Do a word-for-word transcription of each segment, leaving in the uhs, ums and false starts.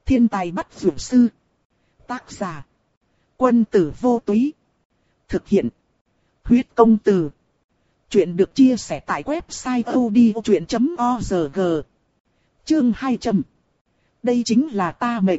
Thiên tài bắt dược sư. Tác giả. Quân tử vô túy. Thực hiện. Huyết công từ. Chuyện được chia sẻ tại website odchuyện chấm org. Chương hai trăm. Đây chính là ta mệnh.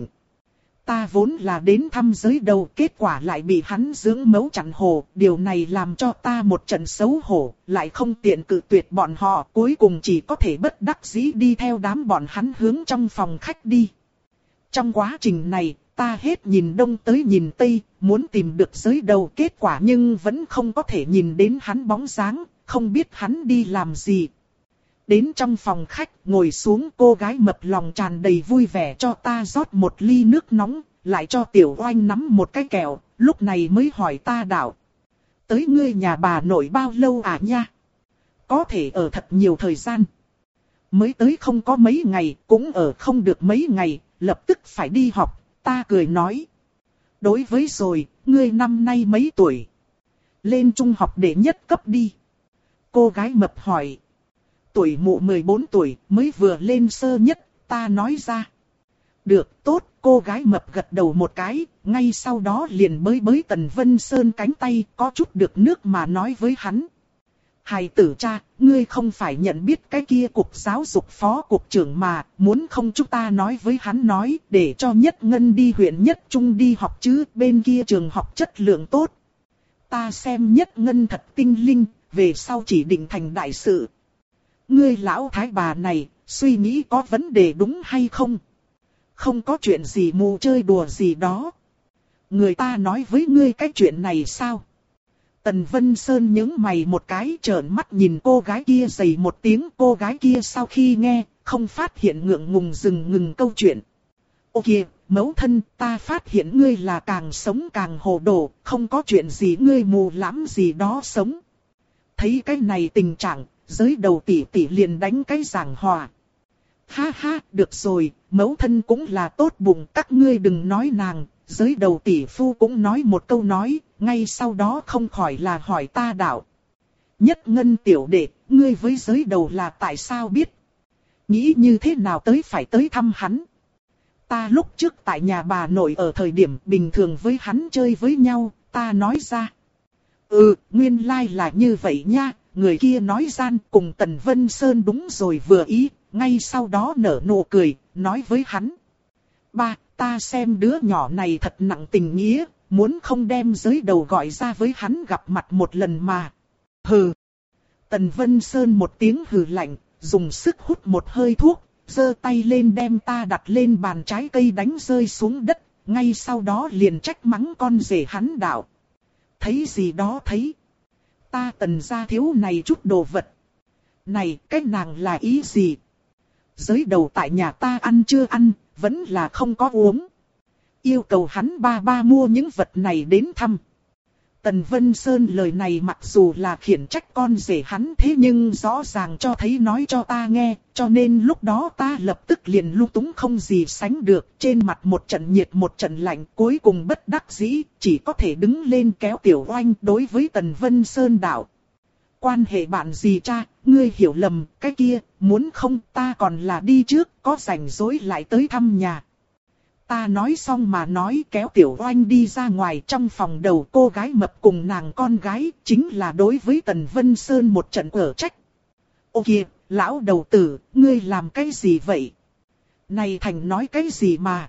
Ta vốn là đến thăm giới đầu, kết quả lại bị hắn dưỡng mấu chặn hồ. Điều này làm cho ta một trận xấu hổ, lại không tiện cự tuyệt bọn họ. Cuối cùng chỉ có thể bất đắc dĩ đi theo đám bọn hắn hướng trong phòng khách đi. Trong quá trình này, ta hết nhìn đông tới nhìn tây, muốn tìm được giới đầu kết quả nhưng vẫn không có thể nhìn đến hắn bóng dáng, không biết hắn đi làm gì. Đến trong phòng khách, ngồi xuống, cô gái mập lòng tràn đầy vui vẻ cho ta rót một ly nước nóng, lại cho Tiểu Oanh nắm một cái kẹo, lúc này mới hỏi ta đạo. Tới ngươi nhà bà nội bao lâu à nha? Có thể ở thật nhiều thời gian. Mới tới không có mấy ngày, cũng ở không được mấy ngày, lập tức phải đi học, ta cười nói. Đối với rồi, ngươi năm nay mấy tuổi? Lên trung học đệ nhất cấp đi. Cô gái mập hỏi. Tuổi mụ mười bốn tuổi, mới vừa lên sơ nhất, ta nói ra. Được, tốt, cô gái mập gật đầu một cái, ngay sau đó liền bới bới Tần Vân Sơn cánh tay, có chút được nước mà nói với hắn. Hài tử cha, ngươi không phải nhận biết cái kia cục giáo dục phó cục trưởng mà, muốn không chúng ta nói với hắn nói, để cho Nhất Ngân đi huyện Nhất Trung đi học chứ, bên kia trường học chất lượng tốt. Ta xem Nhất Ngân thật tinh linh, về sau chỉ định thành đại sự. Ngươi lão thái bà này, suy nghĩ có vấn đề đúng hay không? Không có chuyện gì mù chơi đùa gì đó. Người ta nói với ngươi cái chuyện này sao? Tần Vân Sơn nhướng mày một cái, trợn mắt nhìn cô gái kia dày một tiếng. Cô gái kia sau khi nghe, không phát hiện ngượng ngùng dừng ngừng câu chuyện. Ô kìa, mẫu thân, ta phát hiện ngươi là càng sống càng hồ đồ, không có chuyện gì ngươi mù lắm gì đó sống. Thấy cái này tình trạng, giới đầu tỷ tỷ liền đánh cái giảng hòa. Ha ha, được rồi, mẫu thân cũng là tốt bụng, các ngươi đừng nói nàng. Giới đầu tỷ phu cũng nói một câu nói, ngay sau đó không khỏi là hỏi ta đạo. Nhất Ngân tiểu đệ, ngươi với giới đầu là tại sao biết? Nghĩ như thế nào tới phải tới thăm hắn? Ta lúc trước tại nhà bà nội ở thời điểm bình thường với hắn chơi với nhau, ta nói ra. Ừ, nguyên lai là như vậy nha, người kia nói gian cùng Tần Vân Sơn đúng rồi vừa ý, ngay sau đó nở nụ cười, nói với hắn. Ba, ta xem đứa nhỏ này thật nặng tình nghĩa, muốn không đem giới đầu gọi ra với hắn gặp mặt một lần mà. Hừ. Tần Vân Sơn một tiếng hừ lạnh, dùng sức hút một hơi thuốc, giơ tay lên đem ta đặt lên bàn trái cây đánh rơi xuống đất, ngay sau đó liền trách mắng con rể hắn đạo. Thấy gì đó thấy. Ta Tần gia thiếu này chút đồ vật. Này, cái nàng là ý gì? Giới đầu tại nhà ta ăn chưa ăn, vẫn là không có uống. Yêu cầu hắn ba ba mua những vật này đến thăm. Tần Vân Sơn lời này mặc dù là khiển trách con rể hắn thế nhưng rõ ràng cho thấy nói cho ta nghe, cho nên lúc đó ta lập tức liền lung túng không gì sánh được, trên mặt một trận nhiệt một trận lạnh, cuối cùng bất đắc dĩ, chỉ có thể đứng lên kéo Tiểu Oanh đối với Tần Vân Sơn đạo. Quan hệ bạn gì cha, ngươi hiểu lầm, cái kia, muốn không ta còn là đi trước, có rảnh rỗi lại tới thăm nhà. Ta nói xong mà nói kéo Tiểu Oanh đi ra ngoài, trong phòng đầu cô gái mập cùng nàng con gái, chính là đối với Tần Vân Sơn một trận ở trách. Ô kìa, lão đầu tử, ngươi làm cái gì vậy? Này thành nói cái gì mà?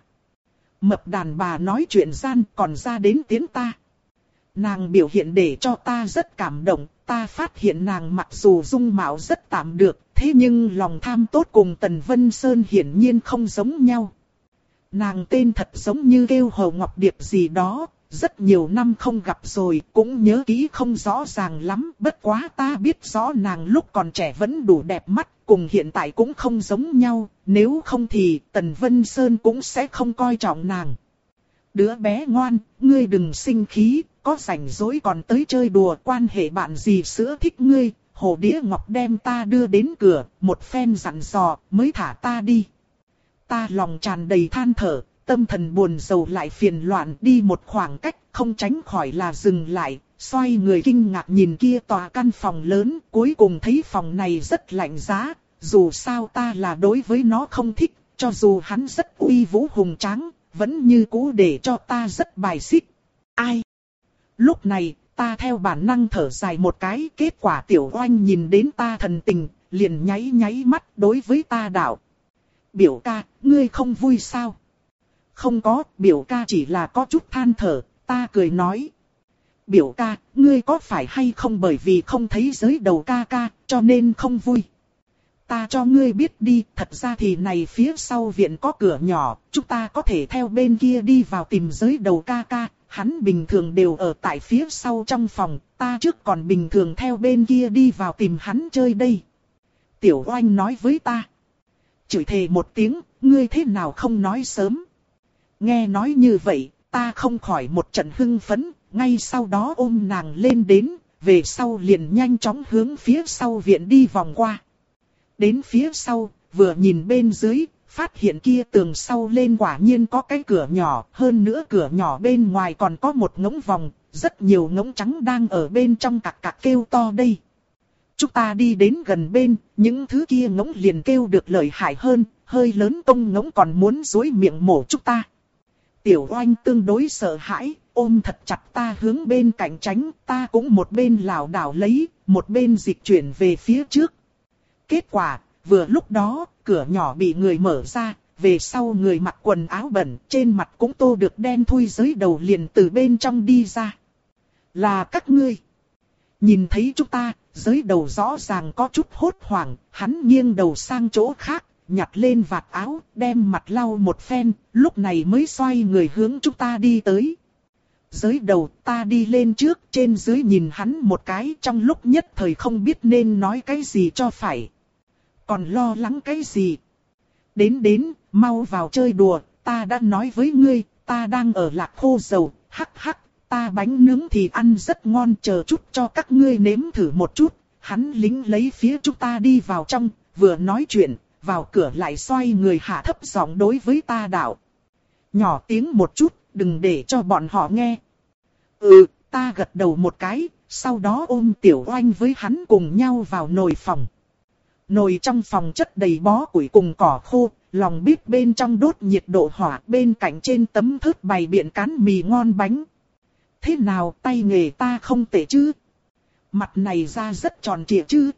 Mập đàn bà nói chuyện gian còn ra đến tiếng ta. Nàng biểu hiện để cho ta rất cảm động, ta phát hiện nàng mặc dù dung mạo rất tạm được, thế nhưng lòng tham tốt cùng Tần Vân Sơn hiển nhiên không giống nhau. Nàng tên thật giống như kêu Hồ Ngọc Điệp gì đó, rất nhiều năm không gặp rồi, cũng nhớ kỹ không rõ ràng lắm, bất quá ta biết rõ nàng lúc còn trẻ vẫn đủ đẹp mắt, cùng hiện tại cũng không giống nhau, nếu không thì Tần Vân Sơn cũng sẽ không coi trọng nàng. Đứa bé ngoan, ngươi đừng sinh khí, có rảnh rỗi còn tới chơi đùa, quan hệ bạn gì sữa thích ngươi, Hồ Đĩa Ngọc đem ta đưa đến cửa, một phen dặn dò, mới thả ta đi. Ta lòng tràn đầy than thở, tâm thần buồn rầu lại phiền loạn, đi một khoảng cách, không tránh khỏi là dừng lại, xoay người kinh ngạc nhìn kia tòa căn phòng lớn, cuối cùng thấy phòng này rất lạnh giá, dù sao ta là đối với nó không thích, cho dù hắn rất uy vũ hùng tráng, vẫn như cũ để cho ta rất bài xích. Ai? Lúc này, ta theo bản năng thở dài một cái, kết quả Tiểu Oanh nhìn đến ta thần tình, liền nháy nháy mắt đối với ta đạo. Biểu ca, ngươi không vui sao? Không có, biểu ca chỉ là có chút than thở, ta cười nói. Biểu ca, ngươi có phải hay không bởi vì không thấy giới đầu ca ca, cho nên không vui? Ta cho ngươi biết đi, thật ra thì này phía sau viện có cửa nhỏ, chúng ta có thể theo bên kia đi vào tìm giới đầu ca ca, hắn bình thường đều ở tại phía sau trong phòng, ta trước còn bình thường theo bên kia đi vào tìm hắn chơi đây. Tiểu Oanh nói với ta. Chửi thề một tiếng, ngươi thế nào không nói sớm? Nghe nói như vậy, ta không khỏi một trận hưng phấn, ngay sau đó ôm nàng lên đến, về sau liền nhanh chóng hướng phía sau viện đi vòng qua. Đến phía sau, vừa nhìn bên dưới, phát hiện kia tường sau lên quả nhiên có cái cửa nhỏ, hơn nữa cửa nhỏ bên ngoài còn có một ngỗng vòng, rất nhiều ngỗng trắng đang ở bên trong cặc cặc kêu to đây. Chúng ta đi đến gần bên, những thứ kia ngỗng liền kêu được lợi hại hơn, hơi lớn công ngỗng còn muốn dối miệng mổ chúng ta. Tiểu Oanh tương đối sợ hãi, ôm thật chặt ta hướng bên cạnh tránh, ta cũng một bên lảo đảo lấy, một bên dịch chuyển về phía trước. Kết quả, vừa lúc đó, cửa nhỏ bị người mở ra, về sau người mặc quần áo bẩn, trên mặt cũng tô được đen thui giới đầu liền từ bên trong đi ra. Là các ngươi. Nhìn thấy chúng ta, giới đầu rõ ràng có chút hốt hoảng, hắn nghiêng đầu sang chỗ khác, nhặt lên vạt áo, đem mặt lau một phen, lúc này mới xoay người hướng chúng ta đi tới. Giới đầu ta đi lên trước, trên dưới nhìn hắn một cái, trong lúc nhất thời không biết nên nói cái gì cho phải. Còn lo lắng cái gì? Đến đến, mau vào chơi đùa, ta đã nói với ngươi, ta đang ở Lạc Khô Dầu, hắc hắc, ta bánh nướng thì ăn rất ngon, chờ chút cho các ngươi nếm thử một chút. Hắn lính lấy phía chúng ta đi vào trong, vừa nói chuyện, vào cửa lại xoay người hạ thấp giọng đối với ta đạo. Nhỏ tiếng một chút, đừng để cho bọn họ nghe. Ừ, ta gật đầu một cái, sau đó ôm Tiểu Oanh với hắn cùng nhau vào nồi phòng. Nồi trong phòng chất đầy bó củi cùng cỏ khô, lòng bếp bên trong đốt nhiệt độ hỏa, bên cạnh trên tấm thớt bày biện cán mì ngon bánh. Thế nào, tay nghề ta không tệ chứ? Mặt này ra rất tròn trịa chứ?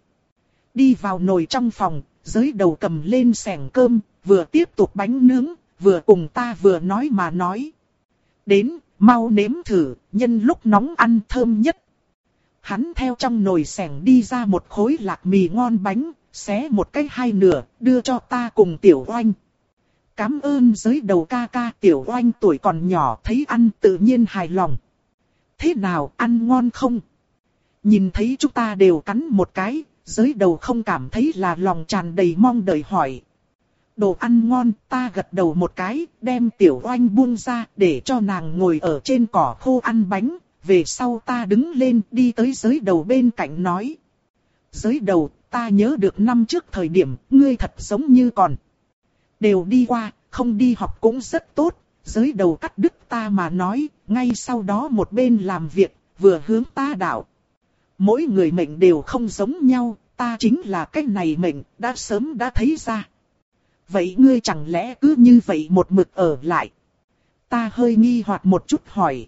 Đi vào nồi trong phòng, giới đầu cầm lên xẻng cơm, vừa tiếp tục bánh nướng, vừa cùng ta vừa nói mà nói. Đến, mau nếm thử, nhân lúc nóng ăn thơm nhất. Hắn theo trong nồi xẻng đi ra một khối lạc mì ngon bánh, xé một cái hai nửa, đưa cho ta cùng Tiểu Oanh. Cảm ơn giới đầu ca ca. Tiểu Oanh tuổi còn nhỏ thấy ăn tự nhiên hài lòng. Thế nào, ăn ngon không? Nhìn thấy chúng ta đều cắn một cái, giới đầu không cảm thấy là lòng tràn đầy mong đợi hỏi. Đồ ăn ngon, ta gật đầu một cái, đem Tiểu Oanh buông ra để cho nàng ngồi ở trên cỏ khô ăn bánh. Về sau ta đứng lên đi tới giới đầu bên cạnh nói. Giới đầu, ta nhớ được năm trước thời điểm, ngươi thật giống như còn. Đều đi qua, không đi học cũng rất tốt. Giới đầu cắt đứt ta mà nói, ngay sau đó một bên làm việc, vừa hướng ta đạo. Mỗi người mệnh đều không giống nhau, ta chính là cái này mệnh, đã sớm đã thấy ra. Vậy ngươi chẳng lẽ cứ như vậy một mực ở lại? Ta hơi nghi hoặc một chút hỏi.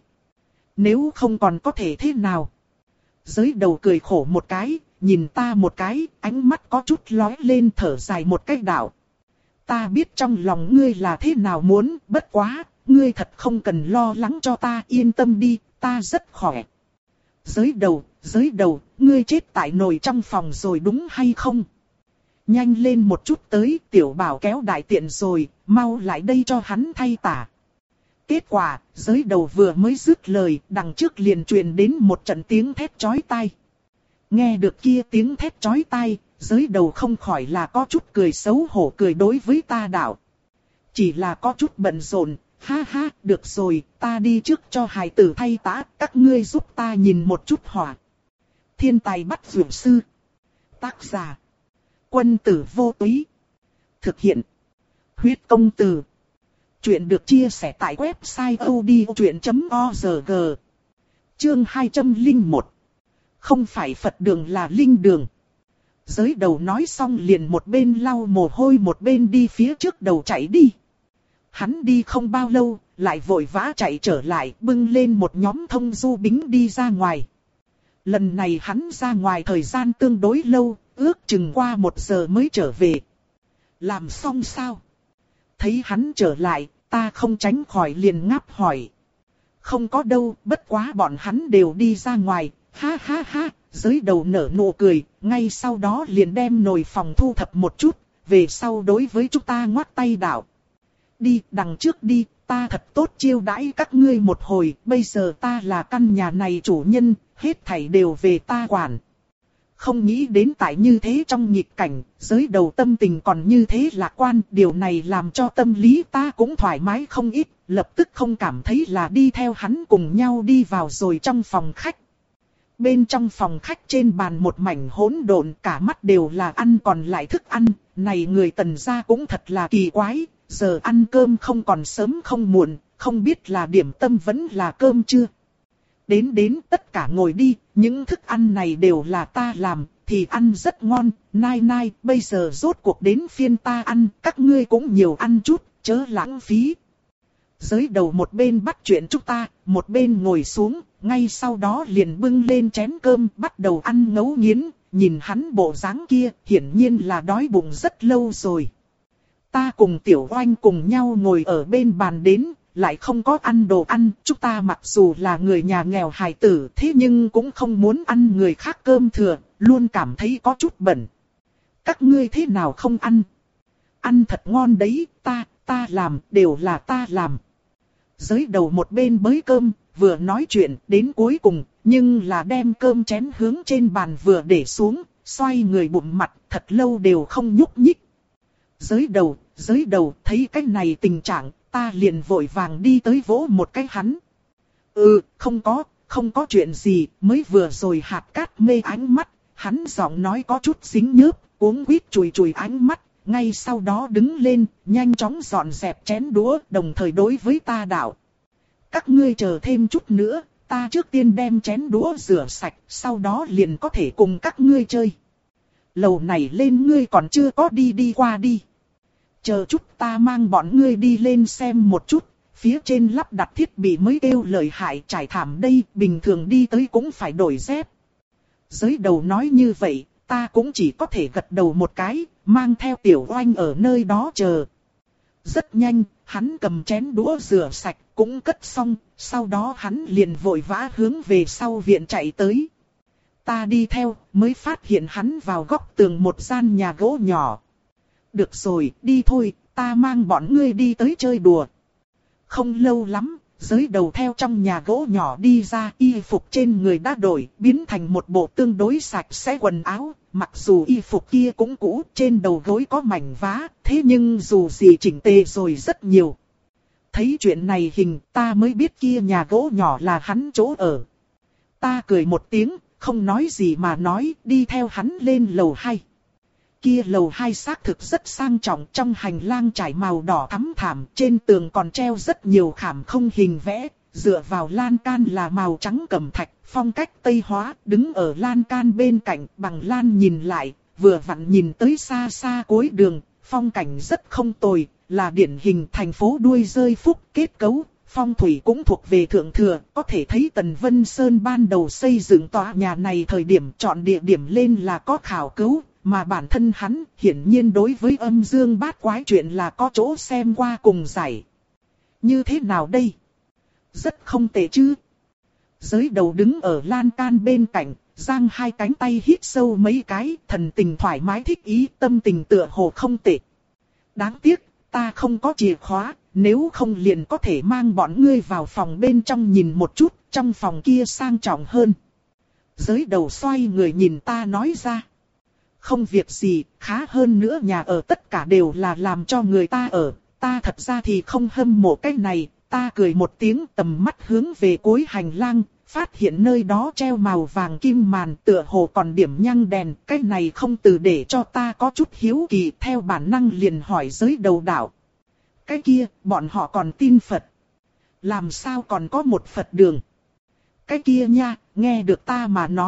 Nếu không còn có thể thế nào? Giới đầu cười khổ một cái, nhìn ta một cái, ánh mắt có chút lóe lên thở dài một cái đạo. Ta biết trong lòng ngươi là thế nào muốn, bất quá, ngươi thật không cần lo lắng cho ta, yên tâm đi, ta rất khỏe. Giới đầu, giới đầu, ngươi chết tại nồi trong phòng rồi đúng hay không? Nhanh lên một chút tới, Tiểu Bảo kéo đại tiện rồi, mau lại đây cho hắn thay tả. Kết quả, giới đầu vừa mới dứt lời, đằng trước liền truyền đến một trận tiếng thét chói tai. Nghe được kia tiếng thét chói tai, giới đầu không khỏi là có chút cười xấu hổ cười đối với ta đạo. Chỉ là có chút bận rộn, ha ha, được rồi, ta đi trước cho hài tử thay tã, các ngươi giúp ta nhìn một chút hỏa. Thiên tài bắt dược sư. Tác giả. Quân tử vô túy. Thực hiện. Huyết công từ. Chuyện được chia sẻ tại website odchuyện chấm org. Chương hai trăm lẻ một. Không phải Phật đường là linh đường. Giới đầu nói xong liền một bên lau mồ hôi một bên đi phía trước đầu chạy đi. Hắn đi không bao lâu, lại vội vã chạy trở lại, bưng lên một nhóm thông du bính đi ra ngoài. Lần này hắn ra ngoài thời gian tương đối lâu, ước chừng qua một giờ mới trở về. Làm xong sao? Thấy hắn trở lại, ta không tránh khỏi liền ngáp hỏi. Không có đâu, bất quá bọn hắn đều đi ra ngoài, ha ha ha, giới đầu nở nụ cười, ngay sau đó liền đem nồi phòng thu thập một chút, về sau đối với chúng ta ngoắt tay đạo. Đi, đằng trước đi, ta thật tốt chiêu đãi các ngươi một hồi, bây giờ ta là căn nhà này chủ nhân, hết thảy đều về ta quản. Không nghĩ đến tại như thế trong nghịch cảnh, giới đầu tâm tình còn như thế lạc quan, điều này làm cho tâm lý ta cũng thoải mái không ít, lập tức không cảm thấy là đi theo hắn cùng nhau đi vào rồi trong phòng khách. Bên trong phòng khách trên bàn một mảnh hỗn độn, cả mắt đều là ăn còn lại thức ăn, này người Tần gia cũng thật là kỳ quái, giờ ăn cơm không còn sớm không muộn, không biết là điểm tâm vẫn là cơm chưa. Đến đến tất cả ngồi đi, những thức ăn này đều là ta làm, thì ăn rất ngon, nai nai, bây giờ rốt cuộc đến phiên ta ăn, các ngươi cũng nhiều ăn chút, chớ lãng phí. Giới đầu một bên bắt chuyện chúng ta, một bên ngồi xuống, ngay sau đó liền bưng lên chén cơm, bắt đầu ăn ngấu nghiến, nhìn hắn bộ dáng kia, hiển nhiên là đói bụng rất lâu rồi. Ta cùng Tiểu Oanh cùng nhau ngồi ở bên bàn đến, lại không có ăn đồ ăn, chúng ta mặc dù là người nhà nghèo hài tử, thế nhưng cũng không muốn ăn người khác cơm thừa, luôn cảm thấy có chút bẩn. Các ngươi thế nào không ăn? Ăn thật ngon đấy, ta, ta làm, đều là ta làm. Giới đầu một bên bới cơm, vừa nói chuyện, đến cuối cùng, nhưng là đem cơm chén hướng trên bàn vừa để xuống, xoay người bụng mặt, thật lâu đều không nhúc nhích. Giới đầu, giới đầu, thấy cái này tình trạng, ta liền vội vàng đi tới vỗ một cái hắn. Ừ, không có, không có chuyện gì, mới vừa rồi hạt cát mê ánh mắt, hắn giọng nói có chút dính nhớp, uống quýt chùi chùi ánh mắt, ngay sau đó đứng lên, nhanh chóng dọn dẹp chén đũa, đồng thời đối với ta đạo. Các ngươi chờ thêm chút nữa, ta trước tiên đem chén đũa rửa sạch, sau đó liền có thể cùng các ngươi chơi. Lầu này lên ngươi còn chưa có đi đi qua đi. Chờ chút ta mang bọn ngươi đi lên xem một chút, phía trên lắp đặt thiết bị mới kêu lợi hại trải thảm đây, bình thường đi tới cũng phải đổi dép. Giới đầu nói như vậy, ta cũng chỉ có thể gật đầu một cái, mang theo Tiểu Oanh ở nơi đó chờ. Rất nhanh, hắn cầm chén đũa rửa sạch, cũng cất xong, sau đó hắn liền vội vã hướng về sau viện chạy tới. Ta đi theo, mới phát hiện hắn vào góc tường một gian nhà gỗ nhỏ. Được rồi, đi thôi, ta mang bọn ngươi đi tới chơi đùa. Không lâu lắm, giới đầu theo trong nhà gỗ nhỏ đi ra, y phục trên người đã đổi, biến thành một bộ tương đối sạch sẽ quần áo. Mặc dù y phục kia cũng cũ, trên đầu gối có mảnh vá, thế nhưng dù gì chỉnh tề rồi rất nhiều. Thấy chuyện này hình, ta mới biết kia nhà gỗ nhỏ là hắn chỗ ở. Ta cười một tiếng, không nói gì mà nói, đi theo hắn lên lầu hai. Kia lầu hai xác thực rất sang trọng, trong hành lang trải màu đỏ thắm thảm, trên tường còn treo rất nhiều khảm không hình vẽ, dựa vào lan can là màu trắng cẩm thạch, phong cách Tây hóa, đứng ở lan can bên cạnh, bằng lan nhìn lại, vừa vặn nhìn tới xa xa cuối đường, phong cảnh rất không tồi, là điển hình thành phố đuôi rơi phúc kết cấu. Phong thủy cũng thuộc về thượng thừa, có thể thấy Tần Vân Sơn ban đầu xây dựng tòa nhà này thời điểm chọn địa điểm lên là có khảo cứu, mà bản thân hắn hiển nhiên đối với âm dương bát quái chuyện là có chỗ xem qua cùng giải. Như thế nào đây? Rất không tệ chứ? Giới đầu đứng ở lan can bên cạnh, giang hai cánh tay hít sâu mấy cái, thần tình thoải mái thích ý, tâm tình tựa hồ không tệ. Đáng tiếc, ta không có chìa khóa. Nếu không liền có thể mang bọn ngươi vào phòng bên trong nhìn một chút, trong phòng kia sang trọng hơn. Giới đầu xoay người nhìn ta nói ra. Không việc gì, khá hơn nữa nhà ở tất cả đều là làm cho người ta ở. Ta thật ra thì không hâm mộ cái này, ta cười một tiếng tầm mắt hướng về cuối hành lang, phát hiện nơi đó treo màu vàng kim màn tựa hồ còn điểm nhang đèn. Cái này không từ để cho ta có chút hiếu kỳ, theo bản năng liền hỏi giới đầu đạo. Cái kia, bọn họ còn tin Phật. Làm sao còn có một Phật đường? Cái kia nha, nghe được ta mà nói,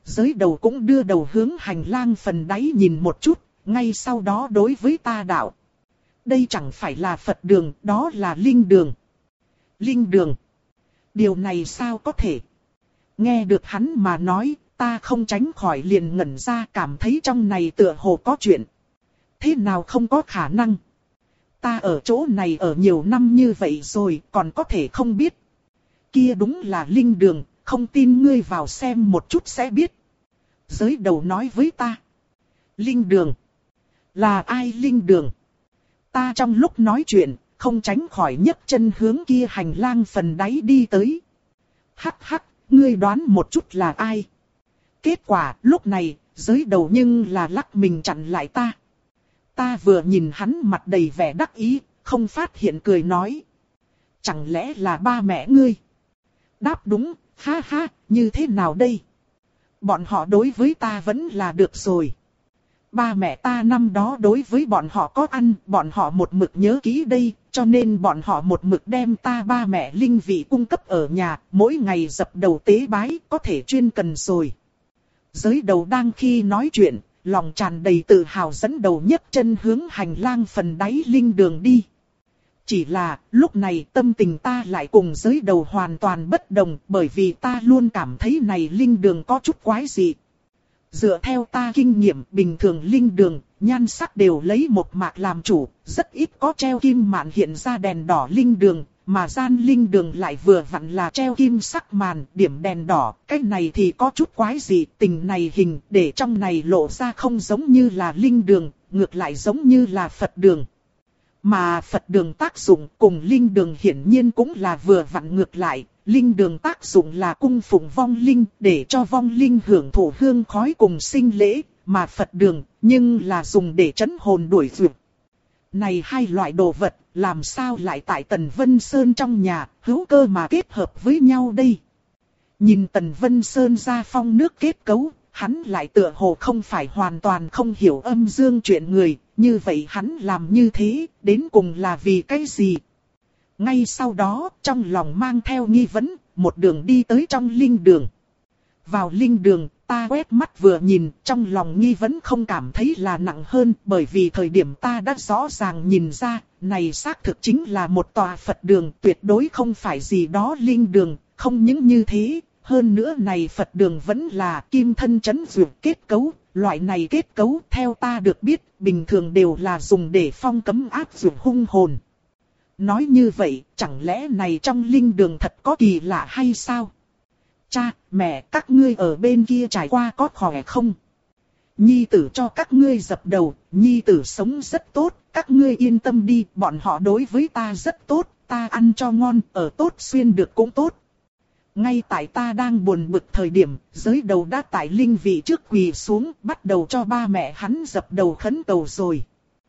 Giới đầu cũng đưa đầu hướng hành lang phần đáy nhìn một chút, ngay sau đó đối với ta đạo. Đây chẳng phải là Phật đường, đó là linh đường. Linh đường. Điều này sao có thể? Nghe được hắn mà nói, ta không tránh khỏi liền ngẩn ra, cảm thấy trong này tựa hồ có chuyện. Thế nào không có khả năng? Ta ở chỗ này ở nhiều năm như vậy rồi, còn có thể không biết. Kia đúng là linh đường, không tin ngươi vào xem một chút sẽ biết. Giới đầu nói với ta. Linh đường. Là ai linh đường? Ta trong lúc nói chuyện, không tránh khỏi nhấc chân hướng kia hành lang phần đáy đi tới. Hắc hắc, ngươi đoán một chút là ai? Kết quả, lúc này, giới đầu nhưng là lắc mình chặn lại ta. Ta vừa nhìn hắn mặt đầy vẻ đắc ý, không phát hiện cười nói. Chẳng lẽ là ba mẹ ngươi? Đáp đúng, ha ha, như thế nào đây? Bọn họ đối với ta vẫn là được rồi. Ba mẹ ta năm đó đối với bọn họ có ăn, bọn họ một mực nhớ kỹ đây, cho nên bọn họ một mực đem ta ba mẹ linh vị cung cấp ở nhà, mỗi ngày dập đầu tế bái, có thể chuyên cần rồi. Giới đầu đang khi nói chuyện, lòng tràn đầy tự hào dẫn đầu nhấc chân hướng hành lang phần đáy linh đường đi. Chỉ là, lúc này tâm tình ta lại cùng giới đầu hoàn toàn bất đồng, bởi vì ta luôn cảm thấy này linh đường có chút quái dị. Dựa theo ta kinh nghiệm, bình thường linh đường, nhan sắc đều lấy một mạc làm chủ, rất ít có treo kim màn hiện ra đèn đỏ linh đường, mà gian linh đường lại vừa vặn là treo kim sắc màn, điểm đèn đỏ, cái này thì có chút quái dị, tình này hình, để trong này lộ ra không giống như là linh đường, ngược lại giống như là Phật đường. Mà Phật đường tác dụng cùng linh đường hiển nhiên cũng là vừa vặn ngược lại. Linh đường tác dụng là cung phụng vong linh, để cho vong linh hưởng thụ hương khói cùng sinh lễ, mà Phật đường, nhưng là dùng để trấn hồn đuổi dược. Này hai loại đồ vật, làm sao lại tại Tần Vân Sơn trong nhà, hữu cơ mà kết hợp với nhau đây? Nhìn Tần Vân Sơn ra phong nước kết cấu, hắn lại tựa hồ không phải hoàn toàn không hiểu âm dương chuyện người, như vậy hắn làm như thế, đến cùng là vì cái gì? Ngay sau đó, trong lòng mang theo nghi vấn, một đường đi tới trong linh đường. Vào linh đường, ta quét mắt vừa nhìn, trong lòng nghi vấn không cảm thấy là nặng hơn, bởi vì thời điểm ta đã rõ ràng nhìn ra, này xác thực chính là một tòa Phật đường, tuyệt đối không phải gì đó linh đường, không những như thế, hơn nữa này Phật đường vẫn là kim thân chấn dược kết cấu, loại này kết cấu theo ta được biết, bình thường đều là dùng để phong cấm áp dược hung hồn. Nói như vậy, chẳng lẽ này trong linh đường thật có kỳ lạ hay sao? Cha, mẹ, các ngươi ở bên kia trải qua có khỏe không? Nhi tử cho các ngươi dập đầu, nhi tử sống rất tốt, các ngươi yên tâm đi, bọn họ đối với ta rất tốt, ta ăn cho ngon, ở tốt xuyên được cũng tốt. Ngay tại ta đang buồn bực thời điểm, giới đầu đã tại linh vị trước quỳ xuống, bắt đầu cho ba mẹ hắn dập đầu khấn cầu rồi.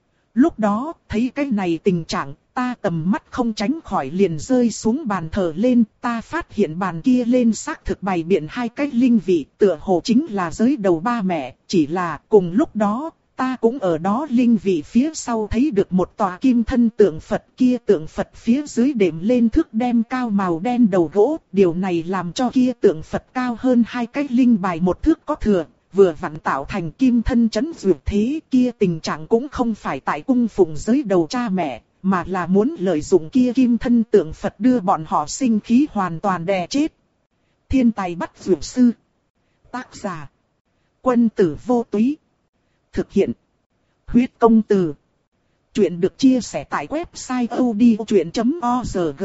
Lúc đó, thấy cái này tình trạng, ta tầm mắt không tránh khỏi liền rơi xuống bàn thờ lên, ta phát hiện bàn kia lên xác thực bày biện hai cái linh vị, tựa hồ chính là giới đầu ba mẹ, chỉ là cùng lúc đó, ta cũng ở đó linh vị phía sau thấy được một tòa kim thân tượng Phật, kia tượng Phật phía dưới đệm lên thước đem cao màu đen đầu gỗ, điều này làm cho kia tượng Phật cao hơn hai cái linh bài một thước có thừa. Vừa vặn tạo thành kim thân chấn dược thế, kia tình trạng cũng không phải tại cung phụng giới đầu cha mẹ, mà là muốn lợi dụng kia kim thân tượng Phật đưa bọn họ sinh khí hoàn toàn đè chết. Thiên tài bắt dược sư. Tác giả: Quân tử vô túy. Thực hiện: Huyết công từ. Chuyện được chia sẻ tại website odchuyện chấm org.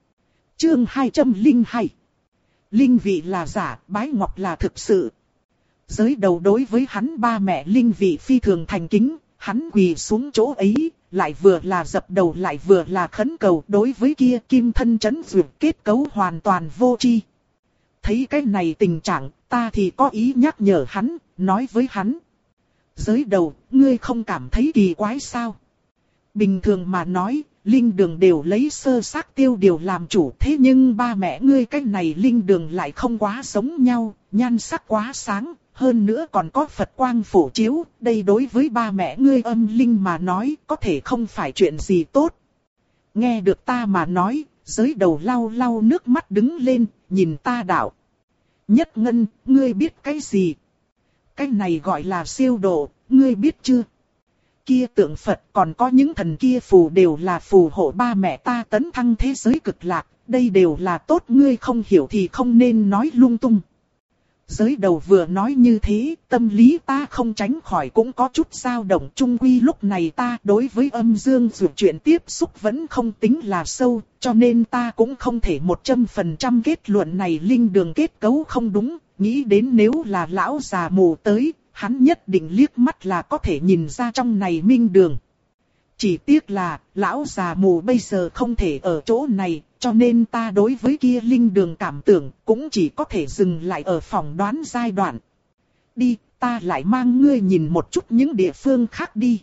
Chương hai trăm lẻ hai. Linh vị là giả, bái ngọc là thực sự. Giới đầu đối với hắn ba mẹ linh vị phi thường thành kính, hắn quỳ xuống chỗ ấy, lại vừa là dập đầu lại vừa là khấn cầu, đối với kia kim thân chấn dược kết cấu hoàn toàn vô tri. Thấy cái này tình trạng, ta thì có ý nhắc nhở hắn, nói với hắn. Giới đầu, ngươi không cảm thấy kỳ quái sao? Bình thường mà nói, linh đường đều lấy sơ xác tiêu điều làm chủ, thế nhưng ba mẹ ngươi cái này linh đường lại không quá giống nhau, nhan sắc quá sáng. Hơn nữa còn có Phật quang phổ chiếu, đây đối với ba mẹ ngươi âm linh mà nói có thể không phải chuyện gì tốt. Nghe được ta mà nói, giới đầu lau lau nước mắt đứng lên, nhìn ta đạo. Nhất Ngân, ngươi biết cái gì? Cái này gọi là siêu độ, ngươi biết chưa? Kia tượng Phật còn có những thần kia phù đều là phù hộ ba mẹ ta tấn thăng thế giới cực lạc, đây đều là tốt, ngươi không hiểu thì không nên nói lung tung. Giới đầu vừa nói như thế, tâm lý ta không tránh khỏi cũng có chút dao động, chung quy lúc này ta đối với âm dương dù chuyện tiếp xúc vẫn không tính là sâu, cho nên ta cũng không thể một trăm phần trăm kết luận này linh đường kết cấu không đúng, nghĩ đến nếu là lão già mù tới, hắn nhất định liếc mắt là có thể nhìn ra trong này minh đường. Chỉ tiếc là, lão già mù bây giờ không thể ở chỗ này, cho nên ta đối với kia linh đường cảm tưởng cũng chỉ có thể dừng lại ở phỏng đoán giai đoạn. Đi, ta lại mang ngươi nhìn một chút những địa phương khác đi.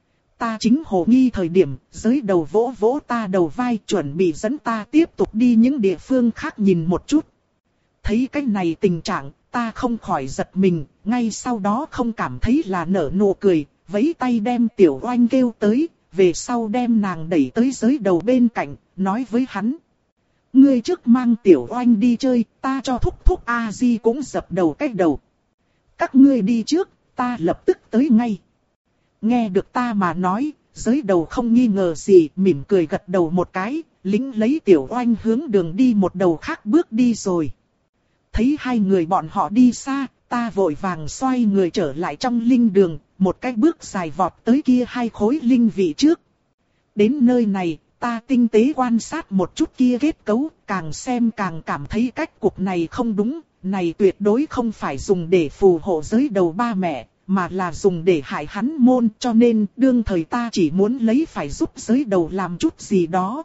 Ta chính hồ nghi thời điểm, giới đầu vỗ vỗ ta đầu vai chuẩn bị dẫn ta tiếp tục đi những địa phương khác nhìn một chút. Thấy cái này tình trạng, ta không khỏi giật mình, ngay sau đó không cảm thấy là nở nụ cười, vẫy tay đem Tiểu Oanh kêu tới, về sau đem nàng đẩy tới giới đầu bên cạnh, nói với hắn. Ngươi trước mang Tiểu Oanh đi chơi, ta cho thúc thúc A-di cũng dập đầu cách đầu. Các ngươi đi trước, ta lập tức tới ngay. Nghe được ta mà nói, giới đầu không nghi ngờ gì, mỉm cười gật đầu một cái, lính lấy Tiểu Oanh hướng đường đi một đầu khác bước đi rồi. Thấy hai người bọn họ đi xa, ta vội vàng xoay người trở lại trong linh đường, một cái bước dài vọt tới kia hai khối linh vị trước. Đến nơi này, ta tinh tế quan sát một chút kia kết cấu, càng xem càng cảm thấy cách cục này không đúng, này tuyệt đối không phải dùng để phù hộ giới đầu ba mẹ, mà là dùng để hại hắn môn, cho nên đương thời ta chỉ muốn lấy phải giúp giới đầu làm chút gì đó.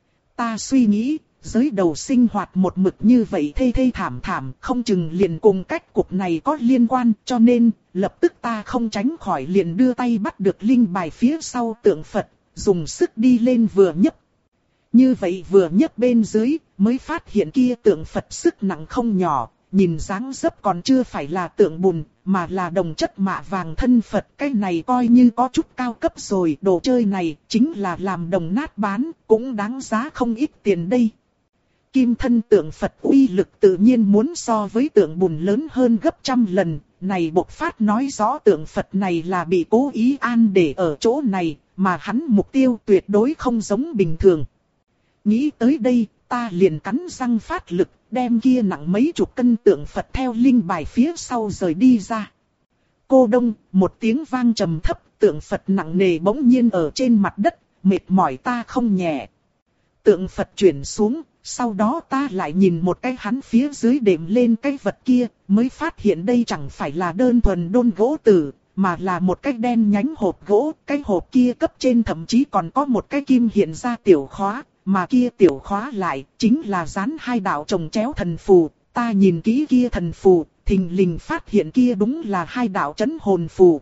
Ta suy nghĩ, giới đầu sinh hoạt một mực như vậy thê thê thảm thảm, không chừng liền cùng cách cục này có liên quan, cho nên, lập tức ta không tránh khỏi liền đưa tay bắt được linh bài phía sau tượng Phật, dùng sức đi lên vừa nhấc. Như vậy vừa nhấc bên dưới, mới phát hiện kia tượng Phật sức nặng không nhỏ, nhìn dáng dấp còn chưa phải là tượng bùn, mà là đồng chất mạ vàng thân Phật. Cái này coi như có chút cao cấp rồi, đồ chơi này chính là làm đồng nát bán, cũng đáng giá không ít tiền đây. Kim thân tượng Phật uy lực tự nhiên muốn so với tượng bùn lớn hơn gấp trăm lần, này bộc phát nói rõ tượng Phật này là bị cố ý an để ở chỗ này, mà hắn mục tiêu tuyệt đối không giống bình thường. Nghĩ tới đây, ta liền cắn răng phát lực, đem kia nặng mấy chục cân tượng Phật theo linh bài phía sau rời đi ra. Cô đông, một tiếng vang trầm thấp, tượng Phật nặng nề bỗng nhiên ở trên mặt đất, mệt mỏi ta không nhẹ. Tượng Phật chuyển xuống, sau đó ta lại nhìn một cái hắn phía dưới đệm lên cái vật kia, mới phát hiện đây chẳng phải là đơn thuần đôn gỗ tử, mà là một cái đen nhánh hộp gỗ, cái hộp kia cấp trên thậm chí còn có một cái kim hiện ra tiểu khóa, mà kia tiểu khóa lại chính là dán hai đạo chồng chéo thần phù. Ta nhìn kỹ kia thần phù, thình lình phát hiện kia đúng là hai đạo chấn hồn phù.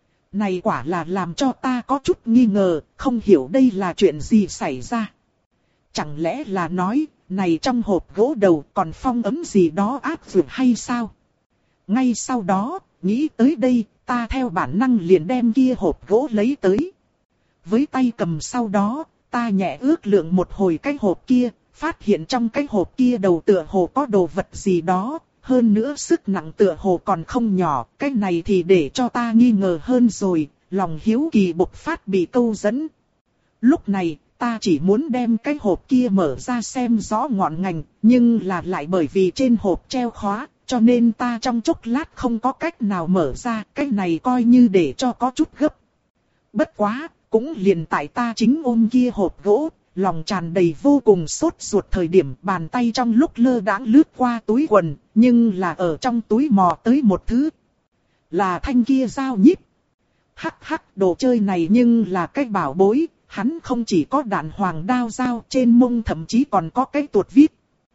Này quả là làm cho ta có chút nghi ngờ, không hiểu đây là chuyện gì xảy ra. Chẳng lẽ là nói, này trong hộp gỗ đầu còn phong ấn gì đó áp dụng hay sao? Ngay sau đó, nghĩ tới đây, ta theo bản năng liền đem kia hộp gỗ lấy tới. Với tay cầm sau đó, ta nhẹ ước lượng một hồi cái hộp kia, phát hiện trong cái hộp kia đầu tựa hồ có đồ vật gì đó, hơn nữa sức nặng tựa hồ còn không nhỏ, cái này thì để cho ta nghi ngờ hơn rồi, lòng hiếu kỳ bộc phát bị câu dẫn. Lúc này, ta chỉ muốn đem cái hộp kia mở ra xem rõ ngọn ngành, nhưng là lại bởi vì trên hộp treo khóa, cho nên ta trong chốc lát không có cách nào mở ra, cái này coi như để cho có chút gấp. Bất quá, cũng liền tại ta chính ôm kia hộp gỗ, lòng tràn đầy vô cùng sốt ruột thời điểm bàn tay trong lúc lơ đãng lướt qua túi quần, nhưng là ở trong túi mò tới một thứ. Là thanh kia dao nhíp. Hắc hắc, đồ chơi này nhưng là cái bảo bối, hắn không chỉ có đạn hoàng đao dao, trên mông thậm chí còn có cái tuột vít.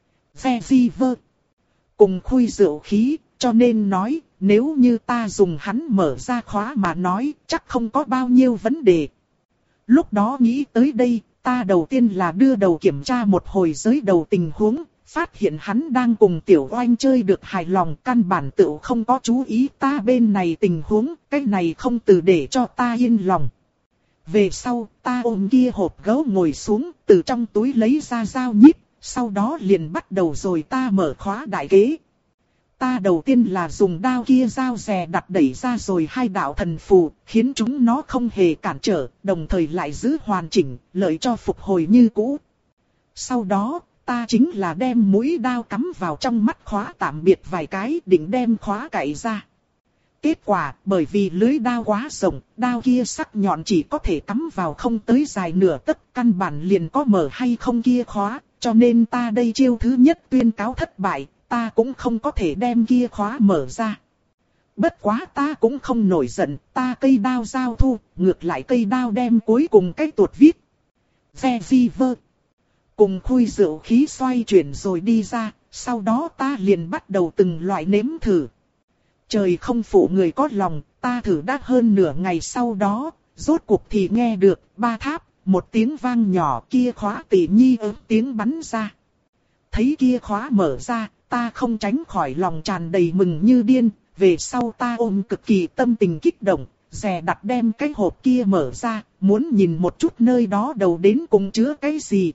Ve vi vơ. Cùng khui rượu khí, cho nên nói, nếu như ta dùng hắn mở ra khóa mà nói, chắc không có bao nhiêu vấn đề. Lúc đó nghĩ tới đây, ta đầu tiên là đưa đầu kiểm tra một hồi giới đầu tình huống, phát hiện hắn đang cùng Tiểu Oanh chơi được hài lòng, căn bản tự không có chú ý ta bên này tình huống, cái này không từ để cho ta yên lòng. Về sau, ta ôm kia hộp gấu ngồi xuống, từ trong túi lấy ra dao nhíp, sau đó liền bắt đầu rồi ta mở khóa đại kế. Ta đầu tiên là dùng đao kia dao rè đặt đẩy ra rồi hai đạo thần phù, khiến chúng nó không hề cản trở, đồng thời lại giữ hoàn chỉnh, lợi cho phục hồi như cũ. Sau đó, ta chính là đem mũi đao cắm vào trong mắt khóa tạm biệt vài cái, định đem khóa cạy ra. Kết quả, bởi vì lưới đao quá rộng, đao kia sắc nhọn chỉ có thể cắm vào không tới dài nửa tấc, căn bản liền có mở hay không kia khóa, cho nên ta đây chiêu thứ nhất tuyên cáo thất bại, ta cũng không có thể đem kia khóa mở ra. Bất quá ta cũng không nổi giận, ta cây đao giao thu, ngược lại cây đao đem cuối cùng cái tuột viết. Ve vi vơ. Cùng khui rượu khí xoay chuyển rồi đi ra, sau đó ta liền bắt đầu từng loại nếm thử. Trời không phụ người có lòng, ta thử đã hơn nửa ngày sau đó, rốt cuộc thì nghe được, ba tháp, một tiếng vang nhỏ kia khóa tỉ nhi ớt tiếng bắn ra. Thấy kia khóa mở ra, ta không tránh khỏi lòng tràn đầy mừng như điên, về sau ta ôm cực kỳ tâm tình kích động, dè đặt đem cái hộp kia mở ra, muốn nhìn một chút nơi đó đầu đến cùng chứa cái gì.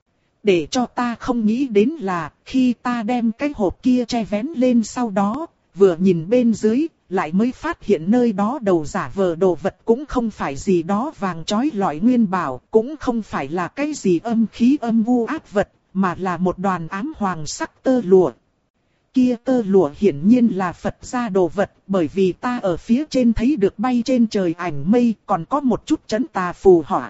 Để cho ta không nghĩ đến là, khi ta đem cái hộp kia che vén lên sau đó, vừa nhìn bên dưới, lại mới phát hiện nơi đó đầu giả vờ đồ vật cũng không phải gì đó vàng chói lọi nguyên bảo, cũng không phải là cái gì âm khí âm vu ác vật, mà là một đoàn ám hoàng sắc tơ lụa. Kia tơ lụa hiển nhiên là Phật gia đồ vật, bởi vì ta ở phía trên thấy được bay trên trời ảnh mây, còn có một chút chấn tà phù họa.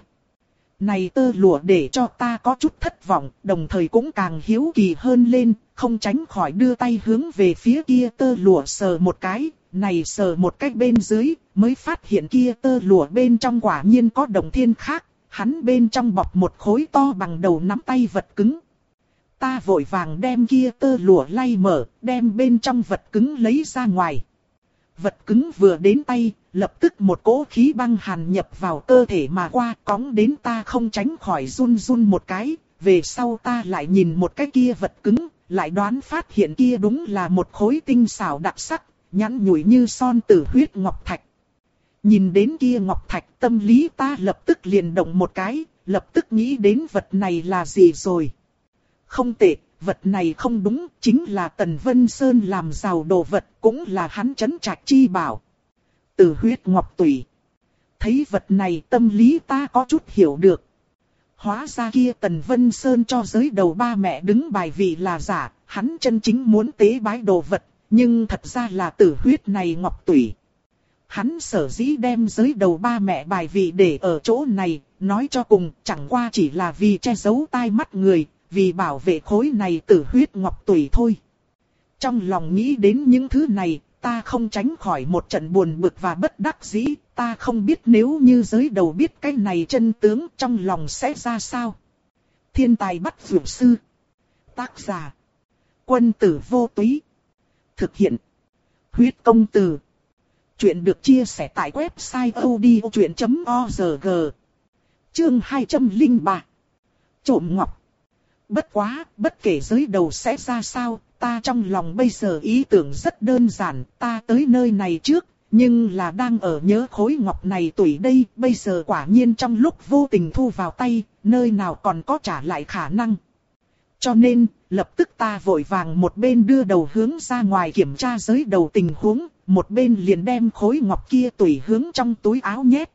Này tơ lụa để cho ta có chút thất vọng, đồng thời cũng càng hiếu kỳ hơn lên, không tránh khỏi đưa tay hướng về phía kia tơ lụa sờ một cái, này sờ một cách bên dưới, mới phát hiện kia tơ lụa bên trong quả nhiên có đồng thiên khác, hắn bên trong bọc một khối to bằng đầu nắm tay vật cứng. Ta vội vàng đem kia tơ lụa lay mở, đem bên trong vật cứng lấy ra ngoài. Vật cứng vừa đến tay, lập tức một cỗ khí băng hàn nhập vào cơ thể mà qua, cóng đến ta không tránh khỏi run run một cái. Về sau ta lại nhìn một cái kia vật cứng, lại đoán phát hiện kia đúng là một khối tinh xảo đặc sắc, nhẵn nhủi như son tử huyết ngọc thạch. Nhìn đến kia ngọc thạch, tâm lý ta lập tức liền động một cái, lập tức nghĩ đến vật này là gì rồi. Không tệ, vật này không đúng, chính là Tần Vân Sơn làm giàu đồ vật, cũng là hắn trấn trạch chi bảo. Tử huyết ngọc tùy. Thấy vật này tâm lý ta có chút hiểu được. Hóa ra kia Tần Vân Sơn cho giới đầu ba mẹ đứng bài vị là giả, hắn chân chính muốn tế bái đồ vật, nhưng thật ra là tử huyết này ngọc tùy. Hắn sở dĩ đem giới đầu ba mẹ bài vị để ở chỗ này, nói cho cùng chẳng qua chỉ là vì che giấu tai mắt người, vì bảo vệ khối này tử huyết ngọc tùy thôi. Trong lòng nghĩ đến những thứ này, ta không tránh khỏi một trận buồn bực và bất đắc dĩ, ta không biết nếu như giới đầu biết cái này chân tướng trong lòng sẽ ra sao. Thiên tài bắt vượt sư. Tác giả. Quân tử vô túy. Thực hiện. Huyết công từ. Chuyện được chia sẻ tại website odchuyện chấm org. Chương hai trăm lẻ ba. Trộm ngọc. Bất quá, bất kể giới đầu sẽ ra sao, ta trong lòng bây giờ ý tưởng rất đơn giản, ta tới nơi này trước, nhưng là đang ở nhớ khối ngọc này tùy đây, bây giờ quả nhiên trong lúc vô tình thu vào tay, nơi nào còn có trả lại khả năng. Cho nên, lập tức ta vội vàng một bên đưa đầu hướng ra ngoài kiểm tra giới đầu tình huống, một bên liền đem khối ngọc kia tùy hướng trong túi áo nhét.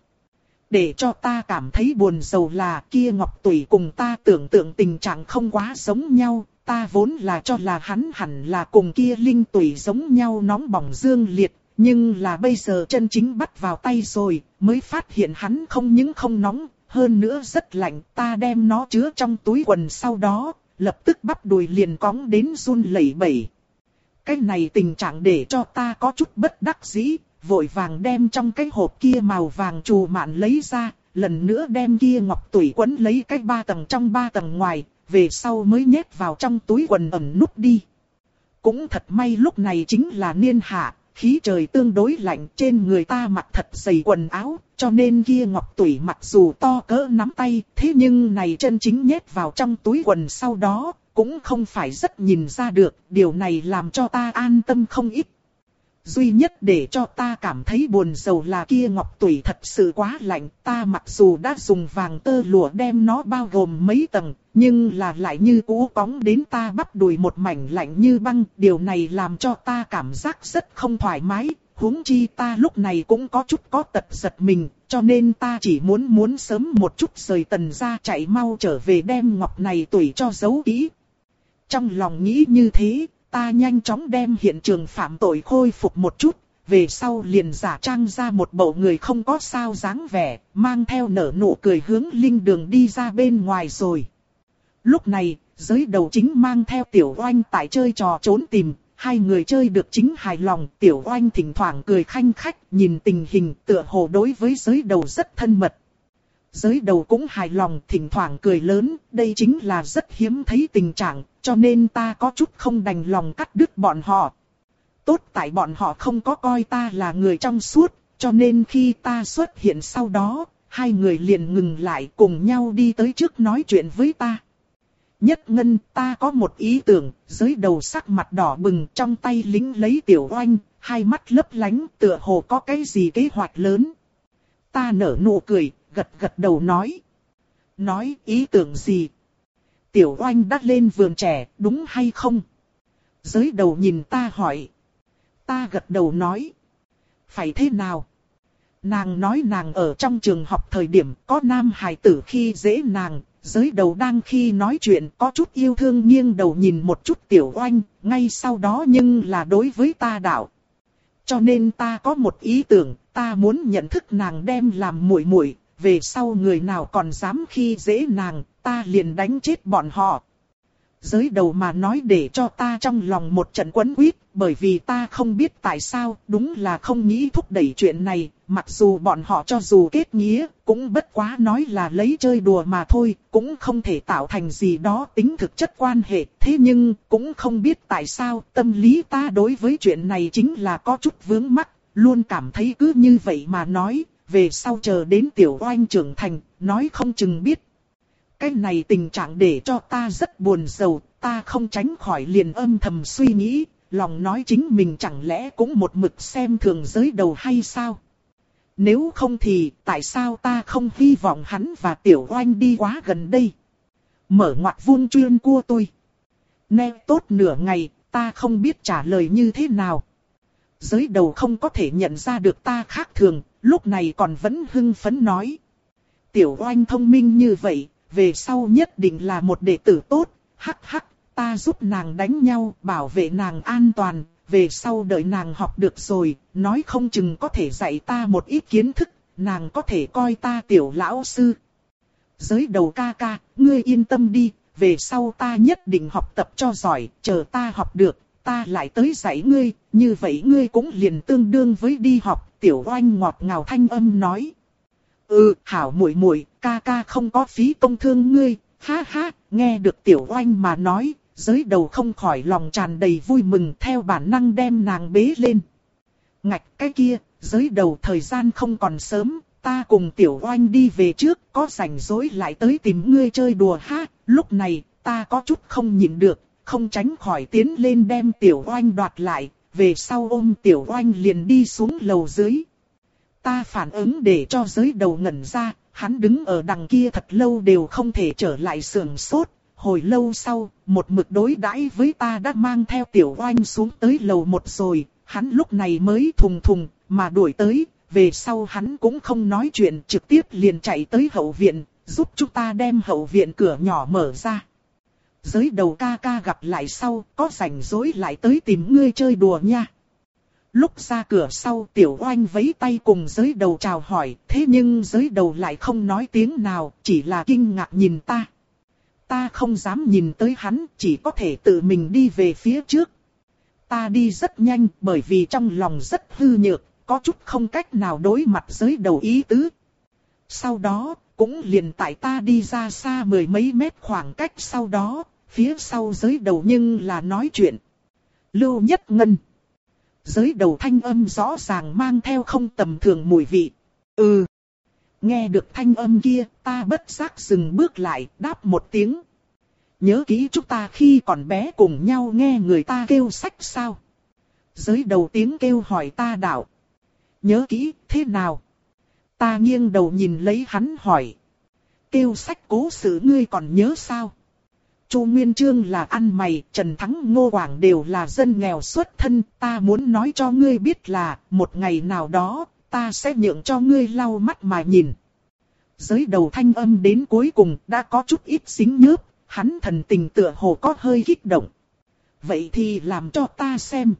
Để cho ta cảm thấy buồn rầu là kia ngọc tùy cùng ta tưởng tượng tình trạng không quá giống nhau, ta vốn là cho là hắn hẳn là cùng kia linh tùy giống nhau nóng bỏng dương liệt, nhưng là bây giờ chân chính bắt vào tay rồi, mới phát hiện hắn không những không nóng, hơn nữa rất lạnh, ta đem nó chứa trong túi quần sau đó, lập tức bắp đùi liền cóng đến run lẩy bẩy. Cái này tình trạng để cho ta có chút bất đắc dĩ, vội vàng đem trong cái hộp kia màu vàng trù mạn lấy ra, lần nữa đem kia ngọc tùy quấn lấy cái ba tầng trong ba tầng ngoài, về sau mới nhét vào trong túi quần ẩn nút đi. Cũng thật may lúc này chính là niên hạ, khí trời tương đối lạnh, trên người ta mặc thật dày quần áo, cho nên kia ngọc tùy mặc dù to cỡ nắm tay, thế nhưng này chân chính nhét vào trong túi quần sau đó, cũng không phải rất nhìn ra được, điều này làm cho ta an tâm không ít. Duy nhất để cho ta cảm thấy buồn rầu là kia ngọc tủy thật sự quá lạnh. Ta mặc dù đã dùng vàng tơ lụa đem nó bao gồm mấy tầng, nhưng là lại như cũ cóng đến ta bắp đùi một mảnh lạnh như băng. Điều này làm cho ta cảm giác rất không thoải mái. Huống chi ta lúc này cũng có chút có tật giật mình, cho nên ta chỉ muốn muốn sớm một chút rời Tần gia chạy mau trở về đem ngọc này tủy cho giấu kỹ. Trong lòng nghĩ như thế, ta nhanh chóng đem hiện trường phạm tội khôi phục một chút, về sau liền giả trang ra một bộ người không có sao dáng vẻ, mang theo nở nụ cười hướng linh đường đi ra bên ngoài rồi. Lúc này, giới đầu chính mang theo Tiểu Oanh tại chơi trò trốn tìm, hai người chơi được chính hài lòng. Tiểu Oanh thỉnh thoảng cười khanh khách, nhìn tình hình tựa hồ đối với giới đầu rất thân mật. Giới đầu cũng hài lòng, thỉnh thoảng cười lớn, đây chính là rất hiếm thấy tình trạng, cho nên ta có chút không đành lòng cắt đứt bọn họ. Tốt tại bọn họ không có coi ta là người trong suốt, cho nên khi ta xuất hiện sau đó, hai người liền ngừng lại cùng nhau đi tới trước nói chuyện với ta. Nhất Ngân, ta có một ý tưởng. Giới đầu sắc mặt đỏ bừng, trong tay lính lấy Tiểu Oanh, hai mắt lấp lánh tựa hồ có cái gì kế hoạch lớn. Ta nở nụ cười, gật gật đầu nói. Nói ý tưởng gì? Tiểu Oanh đã lên vườn trẻ, đúng hay không? Giới đầu nhìn ta hỏi. Ta gật đầu nói. Phải thế nào? Nàng nói nàng ở trong trường học thời điểm có nam hài tử khi dễ nàng. Giới đầu đang khi nói chuyện có chút yêu thương nghiêng đầu nhìn một chút Tiểu Oanh, ngay sau đó nhưng là đối với ta đạo. Cho nên ta có một ý tưởng, ta muốn nhận thức nàng đem làm muội muội, về sau người nào còn dám khi dễ nàng, ta liền đánh chết bọn họ. Giới đầu mà nói để cho ta trong lòng một trận quấn quýt, bởi vì ta không biết tại sao, đúng là không nghĩ thúc đẩy chuyện này, mặc dù bọn họ cho dù kết nghĩa, cũng bất quá nói là lấy chơi đùa mà thôi, cũng không thể tạo thành gì đó tính thực chất quan hệ, thế nhưng cũng không biết tại sao, tâm lý ta đối với chuyện này chính là có chút vướng mắc, luôn cảm thấy cứ như vậy mà nói, về sau chờ đến Tiểu Oanh trưởng thành, nói không chừng biết. Cái này tình trạng để cho ta rất buồn rầu, ta không tránh khỏi liền âm thầm suy nghĩ, lòng nói chính mình chẳng lẽ cũng một mực xem thường giới đầu hay sao? Nếu không thì tại sao ta không hy vọng hắn và Tiểu Oanh đi quá gần đây? Mở ngoặc vuông chuyên cua tôi. Nghe tốt nửa ngày, ta không biết trả lời như thế nào. Giới đầu không có thể nhận ra được ta khác thường, lúc này còn vẫn hưng phấn nói. Tiểu Oanh thông minh như vậy, về sau nhất định là một đệ tử tốt, hắc hắc, ta giúp nàng đánh nhau, bảo vệ nàng an toàn, về sau đợi nàng học được rồi, nói không chừng có thể dạy ta một ít kiến thức, nàng có thể coi ta Tiểu lão sư. Giới đầu ca ca, ngươi yên tâm đi, về sau ta nhất định học tập cho giỏi, chờ ta học được, ta lại tới dạy ngươi, như vậy ngươi cũng liền tương đương với đi học. Tiểu Oanh ngọt ngào thanh âm nói. Ừ, hảo muội muội, ca ca không có phí công thương ngươi, ha ha. Nghe được Tiểu Oanh mà nói, giới đầu không khỏi lòng tràn đầy vui mừng, theo bản năng đem nàng bế lên. Ngạch cái kia, giới đầu thời gian không còn sớm, ta cùng Tiểu Oanh đi về trước, có rảnh rỗi lại tới tìm ngươi chơi đùa ha. Lúc này, ta có chút không nhịn được, không tránh khỏi tiến lên đem Tiểu Oanh đoạt lại, về sau ôm Tiểu Oanh liền đi xuống lầu dưới. Ta phản ứng để cho giới đầu ngẩn ra, hắn đứng ở đằng kia thật lâu đều không thể trở lại sườn sốt. Hồi lâu sau, một mực đối đãi với ta đã mang theo Tiểu Oanh xuống tới lầu một rồi, hắn lúc này mới thùng thùng mà đuổi tới, về sau hắn cũng không nói chuyện, trực tiếp liền chạy tới hậu viện, giúp chúng ta đem hậu viện cửa nhỏ mở ra. Giới đầu ca ca gặp lại sau, có rảnh rỗi lại tới tìm ngươi chơi đùa nha. Lúc ra cửa sau, Tiểu Oanh vẫy tay cùng giới đầu chào hỏi, thế nhưng giới đầu lại không nói tiếng nào, chỉ là kinh ngạc nhìn ta. Ta không dám nhìn tới hắn, chỉ có thể tự mình đi về phía trước. Ta đi rất nhanh, bởi vì trong lòng rất hư nhược, có chút không cách nào đối mặt giới đầu ý tứ. Sau đó, cũng liền tại ta đi ra xa mười mấy mét khoảng cách sau đó, phía sau giới đầu nhưng là nói chuyện. Lưu Nhất Ngân. Giới đầu thanh âm rõ ràng mang theo không tầm thường mùi vị. Ừ. Nghe được thanh âm kia, ta bất giác dừng bước lại, đáp một tiếng. Nhớ kỹ chúng ta khi còn bé cùng nhau nghe người ta kêu sách sao? Giới đầu tiếng kêu hỏi ta đạo. Nhớ kỹ, thế nào? Ta nghiêng đầu nhìn lấy hắn hỏi. Kêu sách cố sự ngươi còn nhớ sao? Chu Nguyên Chương là ăn mày, Trần Thắng Ngô Quảng đều là dân nghèo xuất thân. Ta muốn nói cho ngươi biết là, một ngày nào đó, ta sẽ nhượng cho ngươi lau mắt mà nhìn. Giới đầu thanh âm đến cuối cùng đã có chút ít dính nhớp, hắn thần tình tựa hồ có hơi kích động. Vậy thì làm cho ta xem.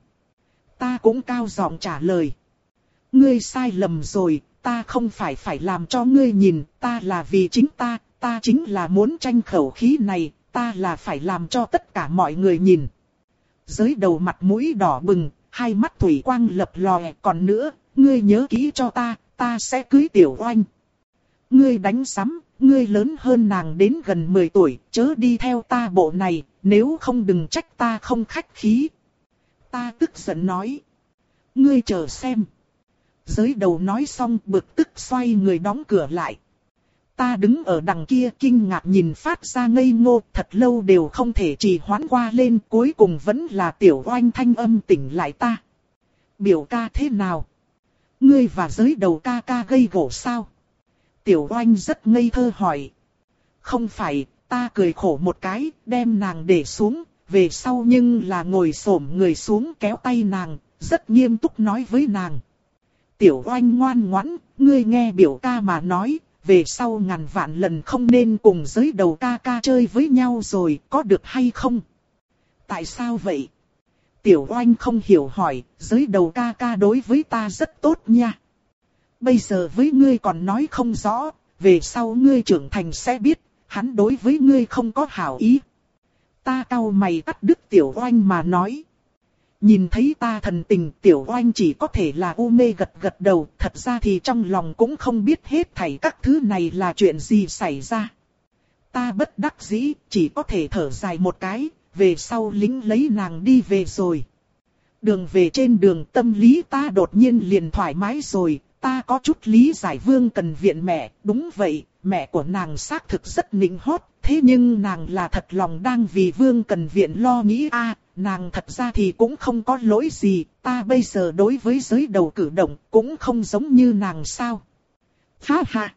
Ta cũng cao giọng trả lời. Ngươi sai lầm rồi, ta không phải phải làm cho ngươi nhìn, ta là vì chính ta, ta chính là muốn tranh khẩu khí này, ta là phải làm cho tất cả mọi người nhìn. Giới đầu mặt mũi đỏ bừng, hai mắt thủy quang lập lòe, còn nữa, ngươi nhớ kỹ cho ta, ta sẽ cưới Tiểu Oanh. Ngươi đánh sắm, ngươi lớn hơn nàng đến gần mười tuổi, chớ đi theo ta bộ này, nếu không đừng trách ta không khách khí. Ta tức giận nói. Ngươi chờ xem. Giới đầu nói xong bực tức xoay người đóng cửa lại. Ta đứng ở đằng kia kinh ngạc nhìn phát ra ngây ngô, thật lâu đều không thể trì hoãn qua lên, cuối cùng vẫn là Tiểu Oanh thanh âm tỉnh lại ta. Biểu ca thế nào? Ngươi và giới đầu ca ca gây gổ sao? Tiểu Oanh rất ngây thơ hỏi. Không phải, ta cười khổ một cái, đem nàng để xuống, về sau nhưng là ngồi xổm người xuống kéo tay nàng, rất nghiêm túc nói với nàng. Tiểu Oanh ngoan ngoãn, ngươi nghe biểu ca mà nói, về sau ngàn vạn lần không nên cùng giới đầu ca ca chơi với nhau rồi, có được hay không? Tại sao vậy? Tiểu Oanh không hiểu hỏi, giới đầu ca ca đối với ta rất tốt nha. Bây giờ với ngươi còn nói không rõ, về sau ngươi trưởng thành sẽ biết, hắn đối với ngươi không có hảo ý. Ta cau mày cắt đứt Tiểu Oanh mà nói. Nhìn thấy ta thần tình, Tiểu Oanh chỉ có thể là u mê gật gật đầu, thật ra thì trong lòng cũng không biết hết thảy các thứ này là chuyện gì xảy ra. Ta bất đắc dĩ, chỉ có thể thở dài một cái, về sau lính lấy nàng đi về rồi. Đường về trên đường tâm lý ta đột nhiên liền thoải mái rồi, ta có chút lý giải Vương Cần Viện mẹ, đúng vậy, mẹ của nàng xác thực rất nịnh hót, thế nhưng nàng là thật lòng đang vì Vương Cần Viện lo nghĩ a, à, nàng thật ra thì cũng không có lỗi gì, ta bây giờ đối với giới đầu cử động cũng không giống như nàng sao. Ha ha!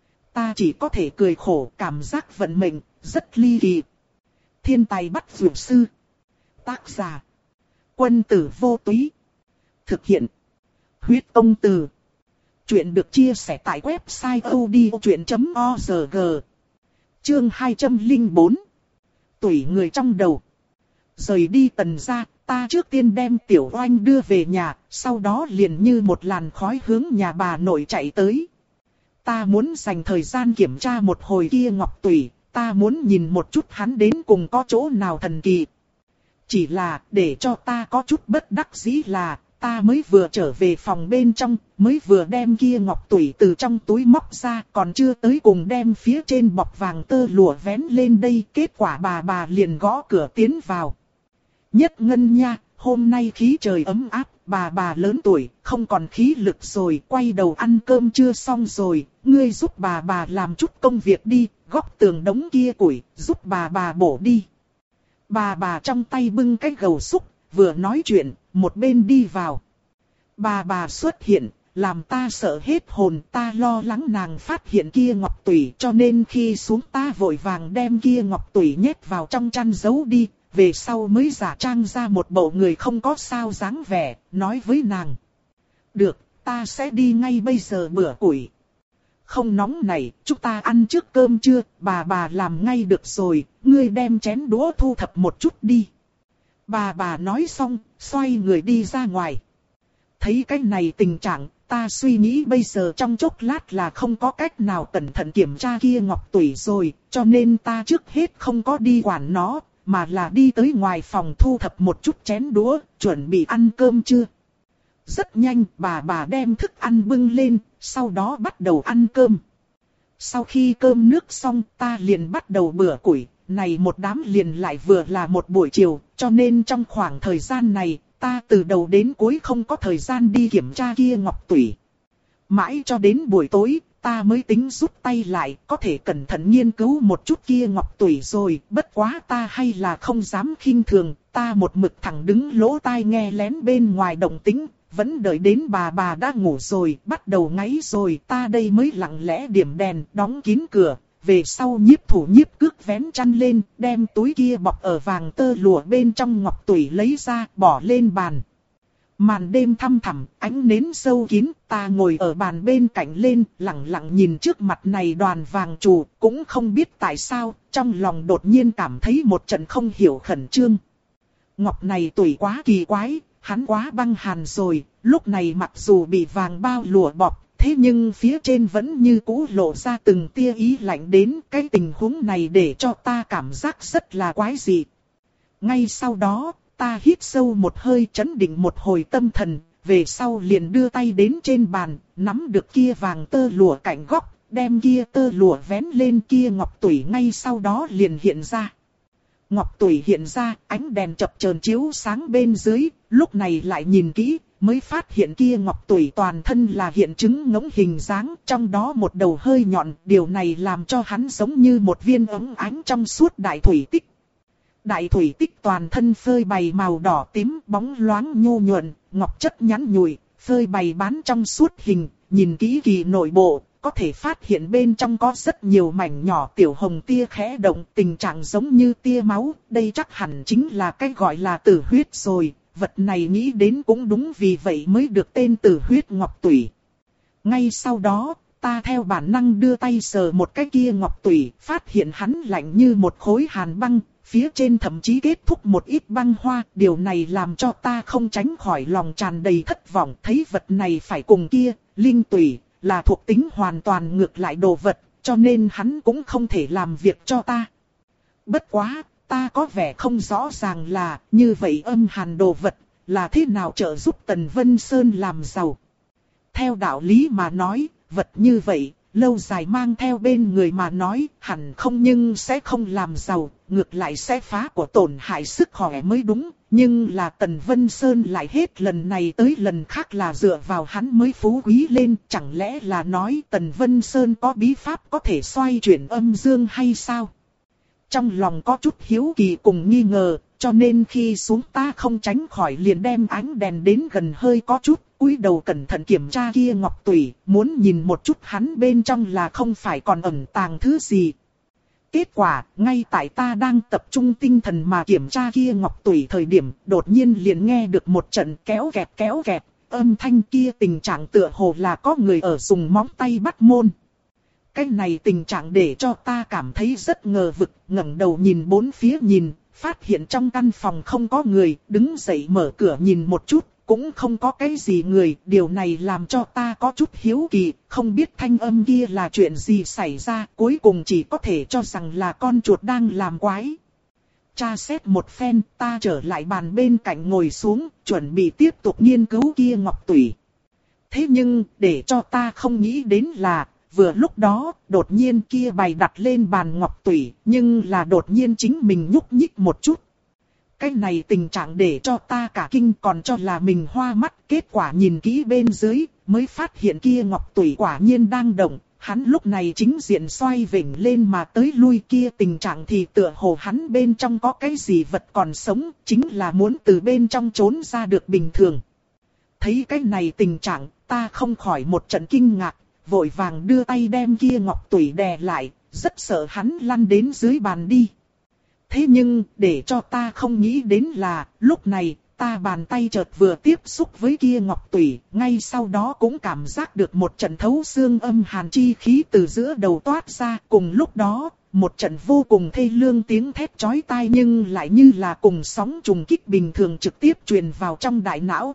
Ta chỉ có thể cười khổ, cảm giác vận mệnh, rất ly kỳ. Thiên tài bắt dược sư. Tác giả. Quân tử vô túy. Thực hiện. Huyết công từ. Chuyện được chia sẻ tại website odchuyện chấm org. Chương hai trăm lẻ bốn. Tủy người trong đầu. Rời đi Tần gia, ta trước tiên đem Tiểu Oanh đưa về nhà, sau đó liền như một làn khói hướng nhà bà nội chạy tới. Ta muốn dành thời gian kiểm tra một hồi kia Ngọc Tủy, ta muốn nhìn một chút hắn đến cùng có chỗ nào thần kỳ. Chỉ là, để cho ta có chút bất đắc dĩ là, ta mới vừa trở về phòng bên trong, mới vừa đem kia Ngọc Tủy từ trong túi móc ra, còn chưa tới cùng đem phía trên bọc vàng tơ lụa vén lên đây, kết quả bà bà liền gõ cửa tiến vào. Nhất Ngân nha, hôm nay khí trời ấm áp, bà bà lớn tuổi, không còn khí lực rồi, quay đầu ăn cơm chưa xong rồi, ngươi giúp bà bà làm chút công việc đi, góc tường đống kia củi, giúp bà bà bổ đi. Bà bà trong tay bưng cái gầu xúc, vừa nói chuyện, một bên đi vào. Bà bà xuất hiện, làm ta sợ hết hồn, ta lo lắng nàng phát hiện kia Ngọc Tủy, cho nên khi xuống ta vội vàng đem kia Ngọc Tủy nhét vào trong chăn giấu đi, về sau mới giả trang ra một bộ người không có sao dáng vẻ, nói với nàng. Được, ta sẽ đi ngay bây giờ bữa củi. Không nóng này, chúng ta ăn trước cơm chưa, bà bà làm ngay được rồi, ngươi đem chén đũa thu thập một chút đi. Bà bà nói xong, xoay người đi ra ngoài. Thấy cái này tình trạng, ta suy nghĩ bây giờ trong chốc lát là không có cách nào cẩn thận kiểm tra kia Ngọc Tủy rồi, cho nên ta trước hết không có đi quản nó, mà là đi tới ngoài phòng thu thập một chút chén đũa, chuẩn bị ăn cơm trưa. Rất nhanh, bà bà đem thức ăn bưng lên, sau đó bắt đầu ăn cơm. Sau khi cơm nước xong, ta liền bắt đầu bữa củi, này một đám liền lại vừa là một buổi chiều, cho nên trong khoảng thời gian này, ta từ đầu đến cuối không có thời gian đi kiểm tra kia Ngọc Tủy. Mãi cho đến buổi tối, ta mới tính rút tay lại, có thể cẩn thận nghiên cứu một chút kia ngọc tủy rồi, bất quá ta hay là không dám khinh thường, ta một mực thẳng đứng lỗ tai nghe lén bên ngoài động tĩnh, vẫn đợi đến bà bà đã ngủ rồi, bắt đầu ngáy rồi, ta đây mới lặng lẽ điểm đèn, đóng kín cửa. Về sau nhiếp thủ nhiếp cước vén chăn lên, đem túi kia bọc ở vàng tơ lụa bên trong ngọc tủy lấy ra, bỏ lên bàn. Màn đêm thăm thẳm, ánh nến sâu kín, ta ngồi ở bàn bên cạnh lên, lặng lặng nhìn trước mặt này đoàn vàng trù, cũng không biết tại sao, trong lòng đột nhiên cảm thấy một trận không hiểu khẩn trương. Ngọc này tủy quá kỳ quái, hắn quá băng hàn rồi, lúc này mặc dù bị vàng bao lụa bọc, thế nhưng phía trên vẫn như cũ lộ ra từng tia ý lạnh đến, cái tình huống này để cho ta cảm giác rất là quái dị. Ngay sau đó, ta hít sâu một hơi chấn định một hồi tâm thần, về sau liền đưa tay đến trên bàn, nắm được kia vàng tơ lụa cạnh góc, đem kia tơ lụa vén lên kia ngọc tủy ngay sau đó liền hiện ra. Ngọc tủy hiện ra, ánh đèn chập chờn chiếu sáng bên dưới, lúc này lại nhìn kỹ, mới phát hiện kia ngọc tủy toàn thân là hiện trứng ngỗng hình dáng, trong đó một đầu hơi nhọn, điều này làm cho hắn giống như một viên ống ánh trong suốt đại thủy tích. Đại thủy tích toàn thân phơi bày màu đỏ tím, bóng loáng nhô nhuận, ngọc chất nhắn nhụi, phơi bày bán trong suốt hình, nhìn kỹ kỳ nội bộ, có thể phát hiện bên trong có rất nhiều mảnh nhỏ tiểu hồng tia khẽ động, tình trạng giống như tia máu, đây chắc hẳn chính là cái gọi là tử huyết rồi, vật này nghĩ đến cũng đúng, vì vậy mới được tên tử huyết ngọc tủy. Ngay sau đó, ta theo bản năng đưa tay sờ một cái kia ngọc tủy, phát hiện hắn lạnh như một khối hàn băng, phía trên thậm chí kết thúc một ít băng hoa, điều này làm cho ta không tránh khỏi lòng tràn đầy thất vọng, thấy vật này phải cùng kia, linh tủy, là thuộc tính hoàn toàn ngược lại đồ vật, cho nên hắn cũng không thể làm việc cho ta. Bất quá, ta có vẻ không rõ ràng là, như vậy âm hàn đồ vật, là thế nào trợ giúp Tần Vân Sơn làm giàu. Theo đạo lý mà nói, vật như vậy, lâu dài mang theo bên người mà nói, hẳn không nhưng sẽ không làm giàu, ngược lại sẽ phá của tổn hại sức khỏe mới đúng. Nhưng là Tần Vân Sơn lại hết lần này tới lần khác là dựa vào hắn mới phú quý lên, chẳng lẽ là nói Tần Vân Sơn có bí pháp có thể xoay chuyển âm dương hay sao? Trong lòng có chút hiếu kỳ cùng nghi ngờ, cho nên khi xuống ta không tránh khỏi liền đem ánh đèn đến gần hơi có chút, cúi đầu cẩn thận kiểm tra kia ngọc tủy, muốn nhìn một chút hắn bên trong là không phải còn ẩn tàng thứ gì. Kết quả, ngay tại ta đang tập trung tinh thần mà kiểm tra kia ngọc tủy thời điểm, đột nhiên liền nghe được một trận kéo kẹt kéo kẹt, âm thanh kia tình trạng tựa hồ là có người ở dùng móng tay bắt môn. Cái này tình trạng để cho ta cảm thấy rất ngờ vực, ngẩng đầu nhìn bốn phía nhìn, phát hiện trong căn phòng không có người, đứng dậy mở cửa nhìn một chút, cũng không có cái gì người, điều này làm cho ta có chút hiếu kỳ, không biết thanh âm kia là chuyện gì xảy ra, cuối cùng chỉ có thể cho rằng là con chuột đang làm quái. Tra xét một phen, ta trở lại bàn bên cạnh ngồi xuống, chuẩn bị tiếp tục nghiên cứu kia ngọc tủy. Thế nhưng, để cho ta không nghĩ đến là, vừa lúc đó, đột nhiên kia bày đặt lên bàn ngọc tủy, nhưng là đột nhiên chính mình nhúc nhích một chút. Cái này tình trạng để cho ta cả kinh, còn cho là mình hoa mắt, kết quả nhìn kỹ bên dưới, mới phát hiện kia ngọc tủy quả nhiên đang động. Hắn lúc này chính diện xoay vểnh lên mà tới lui, kia tình trạng thì tựa hồ hắn bên trong có cái gì vật còn sống, chính là muốn từ bên trong trốn ra được bình thường. Thấy cái này tình trạng, ta không khỏi một trận kinh ngạc, vội vàng đưa tay đem kia ngọc tủy đè lại, rất sợ hắn lăn đến dưới bàn đi. Thế nhưng, để cho ta không nghĩ đến là, lúc này, ta bàn tay chợt vừa tiếp xúc với kia ngọc tủy, ngay sau đó cũng cảm giác được một trận thấu xương âm hàn chi khí từ giữa đầu toát ra. Cùng lúc đó, một trận vô cùng thê lương tiếng thét chói tai nhưng lại như là cùng sóng trùng kích bình thường trực tiếp truyền vào trong đại não.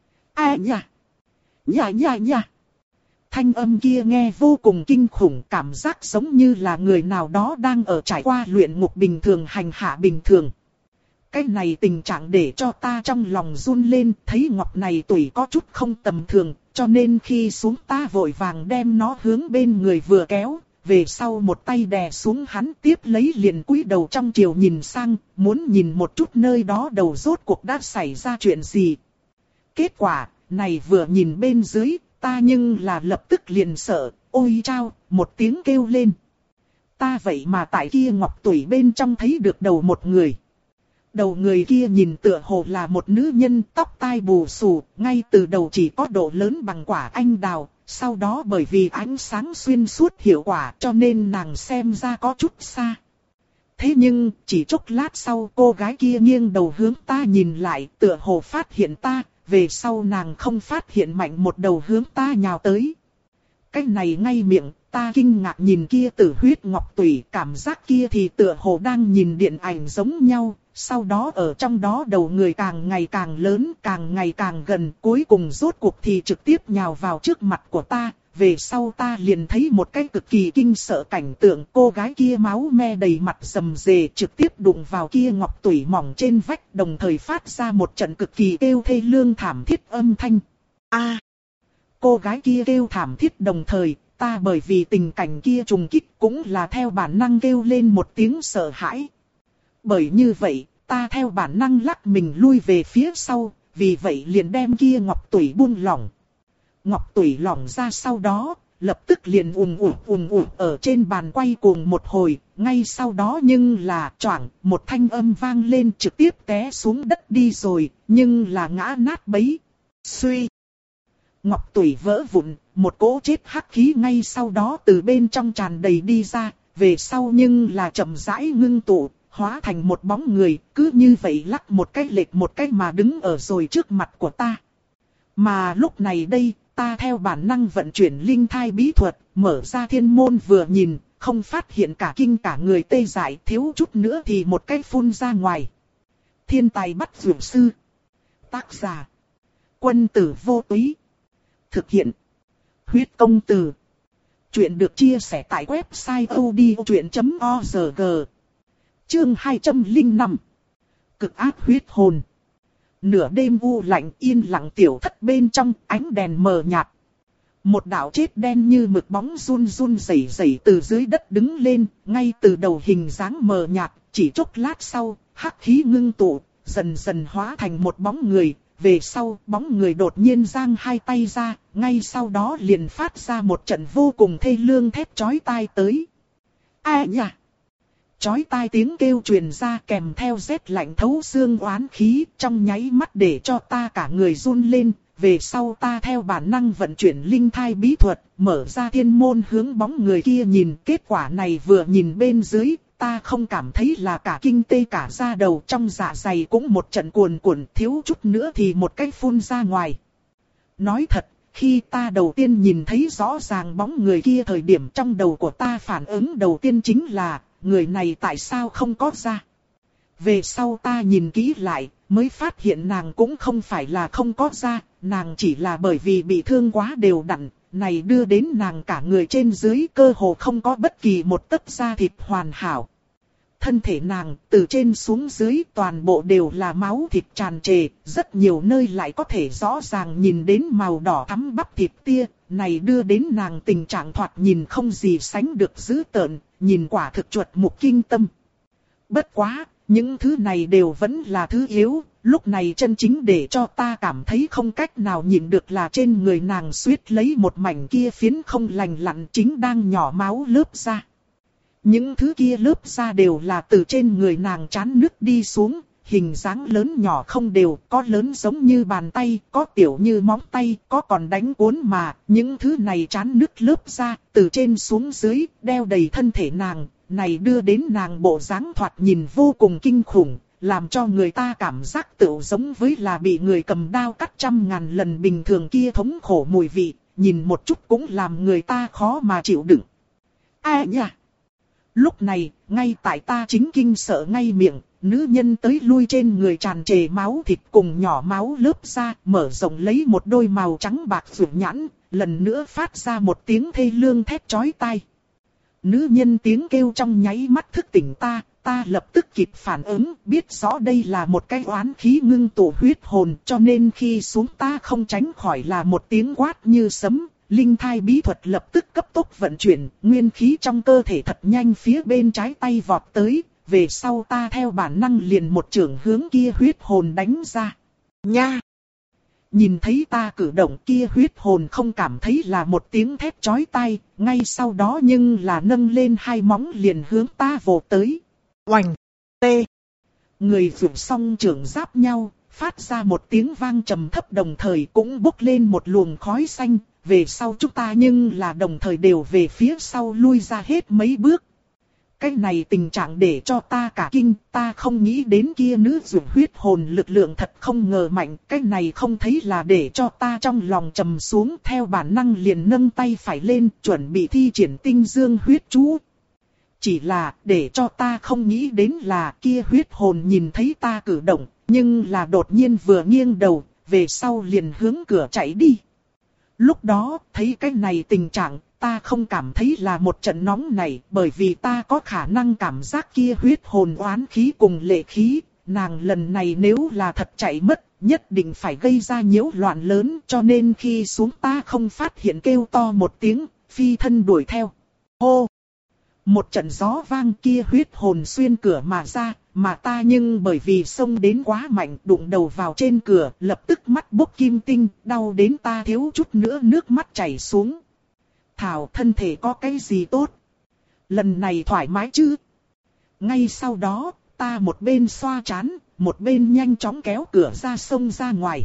A nha! Nha nha nha! Thanh âm kia nghe vô cùng kinh khủng, cảm giác giống như là người nào đó đang ở trải qua luyện ngục bình thường hành hạ bình thường. Cái này tình trạng để cho ta trong lòng run lên, thấy ngọc này tủy có chút không tầm thường, cho nên khi xuống ta vội vàng đem nó hướng bên người vừa kéo, về sau một tay đè xuống hắn, tiếp lấy liền cúi đầu trong chiều nhìn sang, muốn nhìn một chút nơi đó đầu rốt cuộc đã xảy ra chuyện gì. Kết quả, này vừa nhìn bên dưới, ta nhưng là lập tức liền sợ, Ôi chao, một tiếng kêu lên. Ta vậy mà tại kia ngọc tủy bên trong thấy được đầu một người. Đầu người kia nhìn tựa hồ là một nữ nhân tóc tai bù xù, ngay từ đầu chỉ có độ lớn bằng quả anh đào, sau đó bởi vì ánh sáng xuyên suốt hiệu quả cho nên nàng xem ra có chút xa. Thế nhưng, chỉ chốc lát sau cô gái kia nghiêng đầu hướng ta nhìn lại, tựa hồ phát hiện ta, về sau nàng không phát hiện mạnh một đầu hướng ta nhào tới. Cái này ngay miệng, ta kinh ngạc nhìn kia tử huyết ngọc tủy, cảm giác kia thì tựa hồ đang nhìn điện ảnh giống nhau, sau đó ở trong đó đầu người càng ngày càng lớn, càng ngày càng gần, cuối cùng rốt cuộc thì trực tiếp nhào vào trước mặt của ta. Về sau ta liền thấy một cái cực kỳ kinh sợ cảnh tượng, cô gái kia máu me đầy mặt rầm rề trực tiếp đụng vào kia ngọc tủy mỏng trên vách, đồng thời phát ra một trận cực kỳ kêu thê lương thảm thiết âm thanh. A! Cô gái kia kêu thảm thiết đồng thời, ta bởi vì tình cảnh kia trùng kích cũng là theo bản năng kêu lên một tiếng sợ hãi. Bởi như vậy, ta theo bản năng lắc mình lui về phía sau, vì vậy liền đem kia ngọc tủy buông lỏng. Ngọc tủy lỏng ra sau đó, lập tức liền ùm ùm ùm ùm ở trên bàn quay cuồng một hồi, ngay sau đó nhưng là choảng, một thanh âm vang lên trực tiếp té xuống đất đi rồi, nhưng là ngã nát bấy. Suy! Ngọc tủy vỡ vụn, một cỗ chết hắc khí ngay sau đó từ bên trong tràn đầy đi ra, về sau nhưng là chậm rãi ngưng tụ, hóa thành một bóng người, cứ như vậy lắc một cái lệch một cái mà đứng ở rồi trước mặt của ta. Mà lúc này đây, ta theo bản năng vận chuyển linh thai bí thuật, mở ra thiên môn vừa nhìn, không phát hiện cả kinh cả người tê dại, thiếu chút nữa thì một cái phun ra ngoài. Thiên tài bắt dược sư. Tác giả: Quân tử vô túy. Thực hiện: Huyết công từ. Chuyện được chia sẻ tại website odchuyện chấm org. Chương hai trăm lẻ năm. Cực ác huyết hồn. Nửa đêm u lạnh yên lặng tiểu thất bên trong, ánh đèn mờ nhạt. Một đạo chết đen như mực bóng run run rẩy rẩy từ dưới đất đứng lên, ngay từ đầu hình dáng mờ nhạt, chỉ chốc lát sau, hắc khí ngưng tụ, dần dần hóa thành một bóng người. Về sau, bóng người đột nhiên giang hai tay ra, ngay sau đó liền phát ra một trận vô cùng thê lương thét chói tai tới. A nhả! Chói tai tiếng kêu truyền ra kèm theo rét lạnh thấu xương oán khí, trong nháy mắt để cho ta cả người run lên. Về sau ta theo bản năng vận chuyển linh thai bí thuật, mở ra thiên môn hướng bóng người kia nhìn. Kết quả này vừa nhìn bên dưới, ta không cảm thấy là cả kinh tê cả da đầu, trong dạ dày cũng một trận cuồn cuộn, thiếu chút nữa thì một cái phun ra ngoài. Nói thật, khi ta đầu tiên nhìn thấy rõ ràng bóng người kia thời điểm, trong đầu của ta phản ứng đầu tiên chính là, người này tại sao không có da? Về sau ta nhìn kỹ lại, mới phát hiện nàng cũng không phải là không có da, nàng chỉ là bởi vì bị thương quá đều đặn, này đưa đến nàng cả người trên dưới cơ hồ không có bất kỳ một tấc da thịt hoàn hảo. Thân thể nàng từ trên xuống dưới toàn bộ đều là máu thịt tràn trề, rất nhiều nơi lại có thể rõ ràng nhìn đến màu đỏ thắm bắp thịt tia, này đưa đến nàng tình trạng thoạt nhìn không gì sánh được dữ tợn, nhìn quả thực chuột mục kinh tâm. Bất quá, những thứ này đều vẫn là thứ yếu, lúc này chân chính để cho ta cảm thấy không cách nào nhìn được là trên người nàng suýt lấy một mảnh kia phiến không lành lặn chính đang nhỏ máu lớp ra. Những thứ kia lớp da đều là từ trên người nàng trán nước đi xuống, hình dáng lớn nhỏ không đều, có lớn giống như bàn tay, có tiểu như móng tay, có còn đánh cuốn mà, những thứ này trán nước lớp da, từ trên xuống dưới, đeo đầy thân thể nàng, này đưa đến nàng bộ dáng thoạt nhìn vô cùng kinh khủng, làm cho người ta cảm giác tựu giống với là bị người cầm đao cắt trăm ngàn lần bình thường kia thống khổ mùi vị, nhìn một chút cũng làm người ta khó mà chịu đựng. A nha! Lúc này, ngay tại ta chính kinh sợ ngay miệng, nữ nhân tới lui trên người tràn trề máu thịt cùng nhỏ máu lớp ra, mở rộng lấy một đôi màu trắng bạc rực nhãn, lần nữa phát ra một tiếng thê lương thét chói tai. Nữ nhân tiếng kêu trong nháy mắt thức tỉnh ta, ta lập tức kịp phản ứng, biết rõ đây là một cái oán khí ngưng tụ huyết hồn, cho nên khi xuống ta không tránh khỏi là một tiếng quát như sấm. Linh thai bí thuật lập tức cấp tốc vận chuyển, nguyên khí trong cơ thể thật nhanh phía bên trái tay vọt tới, về sau ta theo bản năng liền một chưởng hướng kia huyết hồn đánh ra. Nha! Nhìn thấy ta cử động kia huyết hồn không cảm thấy là một tiếng thét chói tai, ngay sau đó nhưng là nâng lên hai móng liền hướng ta vồ tới. Oành! Tê! Người vượt song trưởng giáp nhau, phát ra một tiếng vang trầm thấp đồng thời cũng bốc lên một luồng khói xanh, về sau chúng ta nhưng là đồng thời đều về phía sau lui ra hết mấy bước. Cái này tình trạng để cho ta cả kinh, ta không nghĩ đến kia nữ dụ huyết hồn lực lượng thật không ngờ mạnh, cái này không thấy là để cho ta trong lòng trầm xuống theo bản năng liền nâng tay phải lên chuẩn bị thi triển tinh dương huyết chú. Chỉ là để cho ta không nghĩ đến là kia huyết hồn nhìn thấy ta cử động, nhưng là đột nhiên vừa nghiêng đầu, về sau liền hướng cửa chạy đi. Lúc đó, thấy cái này tình trạng, ta không cảm thấy là một trận nóng này, bởi vì ta có khả năng cảm giác kia huyết hồn oán khí cùng lệ khí, nàng lần này nếu là thật chạy mất, nhất định phải gây ra nhiễu loạn lớn, cho nên khi xuống ta không phát hiện kêu to một tiếng, phi thân đuổi theo. Hô! Một trận gió vang kia huyết hồn xuyên cửa mà ra, mà ta nhưng bởi vì xông đến quá mạnh đụng đầu vào trên cửa, lập tức mắt bốc kim tinh, đau đến ta thiếu chút nữa nước mắt chảy xuống. Thảo thân thể có cái gì tốt? Lần này thoải mái chứ? Ngay sau đó, ta một bên xoa trán, một bên nhanh chóng kéo cửa ra xông ra ngoài.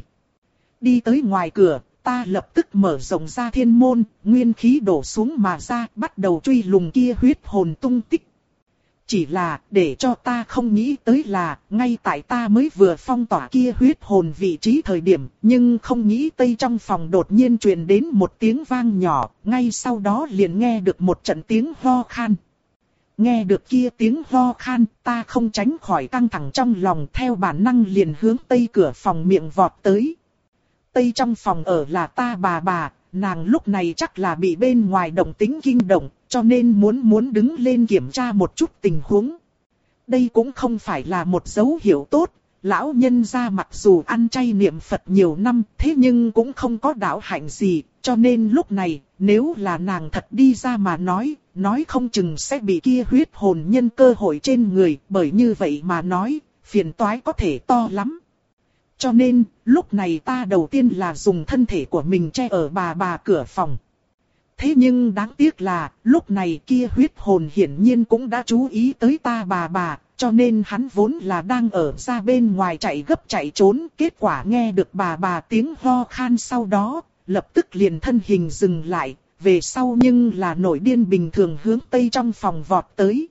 Đi tới ngoài cửa, ta lập tức mở rộng ra thiên môn, nguyên khí đổ xuống mà ra, bắt đầu truy lùng kia huyết hồn tung tích. Chỉ là, để cho ta không nghĩ tới là, ngay tại ta mới vừa phong tỏa kia huyết hồn vị trí thời điểm, nhưng không nghĩ tây trong phòng đột nhiên truyền đến một tiếng vang nhỏ, ngay sau đó liền nghe được một trận tiếng ho khan. Nghe được kia tiếng ho khan, ta không tránh khỏi căng thẳng trong lòng theo bản năng liền hướng tây cửa phòng miệng vọt tới. Tây trong phòng ở là ta bà bà, nàng lúc này chắc là bị bên ngoài động tính kinh động, cho nên muốn muốn đứng lên kiểm tra một chút tình huống. Đây cũng không phải là một dấu hiệu tốt, lão nhân gia mặc dù ăn chay niệm Phật nhiều năm, thế nhưng cũng không có đạo hạnh gì, cho nên lúc này, nếu là nàng thật đi ra mà nói, nói không chừng sẽ bị kia huyết hồn nhân cơ hội trên người, bởi như vậy mà nói, phiền toái có thể to lắm. Cho nên, lúc này ta đầu tiên là dùng thân thể của mình che ở bà bà cửa phòng. Thế nhưng đáng tiếc là, lúc này kia huyết hồn hiển nhiên cũng đã chú ý tới ta bà bà, cho nên hắn vốn là đang ở ra bên ngoài chạy gấp chạy trốn. Kết quả nghe được bà bà tiếng ho khan sau đó, lập tức liền thân hình dừng lại, về sau nhưng là nổi điên bình thường hướng tây trong phòng vọt tới.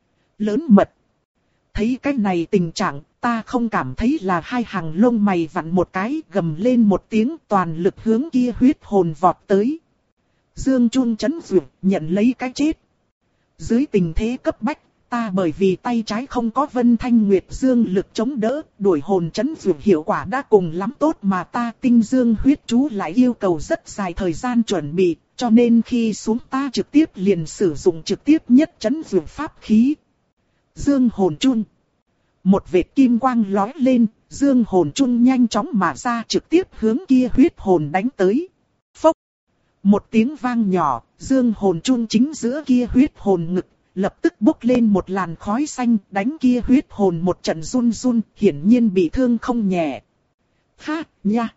Lớn mật. Thấy cái này tình trạng, ta không cảm thấy là hai hàng lông mày vặn một cái, gầm lên một tiếng toàn lực hướng kia huyết hồn vọt tới. Dương Chun chấn dược, nhận lấy cái chết. Dưới tình thế cấp bách, ta bởi vì tay trái không có Vân Thanh Nguyệt Dương lực chống đỡ, đuổi hồn chấn dược hiệu quả đã cùng lắm tốt mà ta tinh dương huyết chú lại yêu cầu rất dài thời gian chuẩn bị, cho nên khi xuống ta trực tiếp liền sử dụng trực tiếp nhất chấn dược pháp khí. Dương hồn chun. Một vệt kim quang lói lên, dương hồn chun nhanh chóng mà ra trực tiếp hướng kia huyết hồn đánh tới. Phốc. Một tiếng vang nhỏ, dương hồn chun chính giữa kia huyết hồn ngực, lập tức bốc lên một làn khói xanh, đánh kia huyết hồn một trận run run, hiển nhiên bị thương không nhẹ. Ha, nha.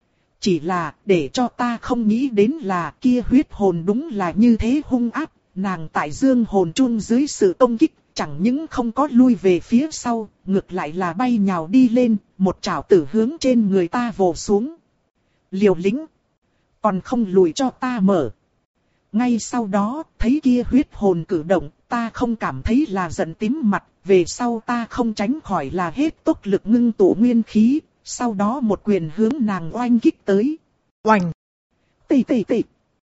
Chỉ là, để cho ta không nghĩ đến là kia huyết hồn đúng là như thế hung ác, nàng tại dương hồn chun dưới sự công kích, chẳng những không có lui về phía sau, ngược lại là bay nhào đi lên, một chảo tử hướng trên người ta vồ xuống. Liều lĩnh. Còn không lùi cho ta mở. Ngay sau đó, thấy kia huyết hồn cử động, ta không cảm thấy là giận tím mặt, về sau ta không tránh khỏi là hết tốc lực ngưng tụ nguyên khí, sau đó một quyền hướng nàng oanh kích tới. Oanh! Tì tì tì!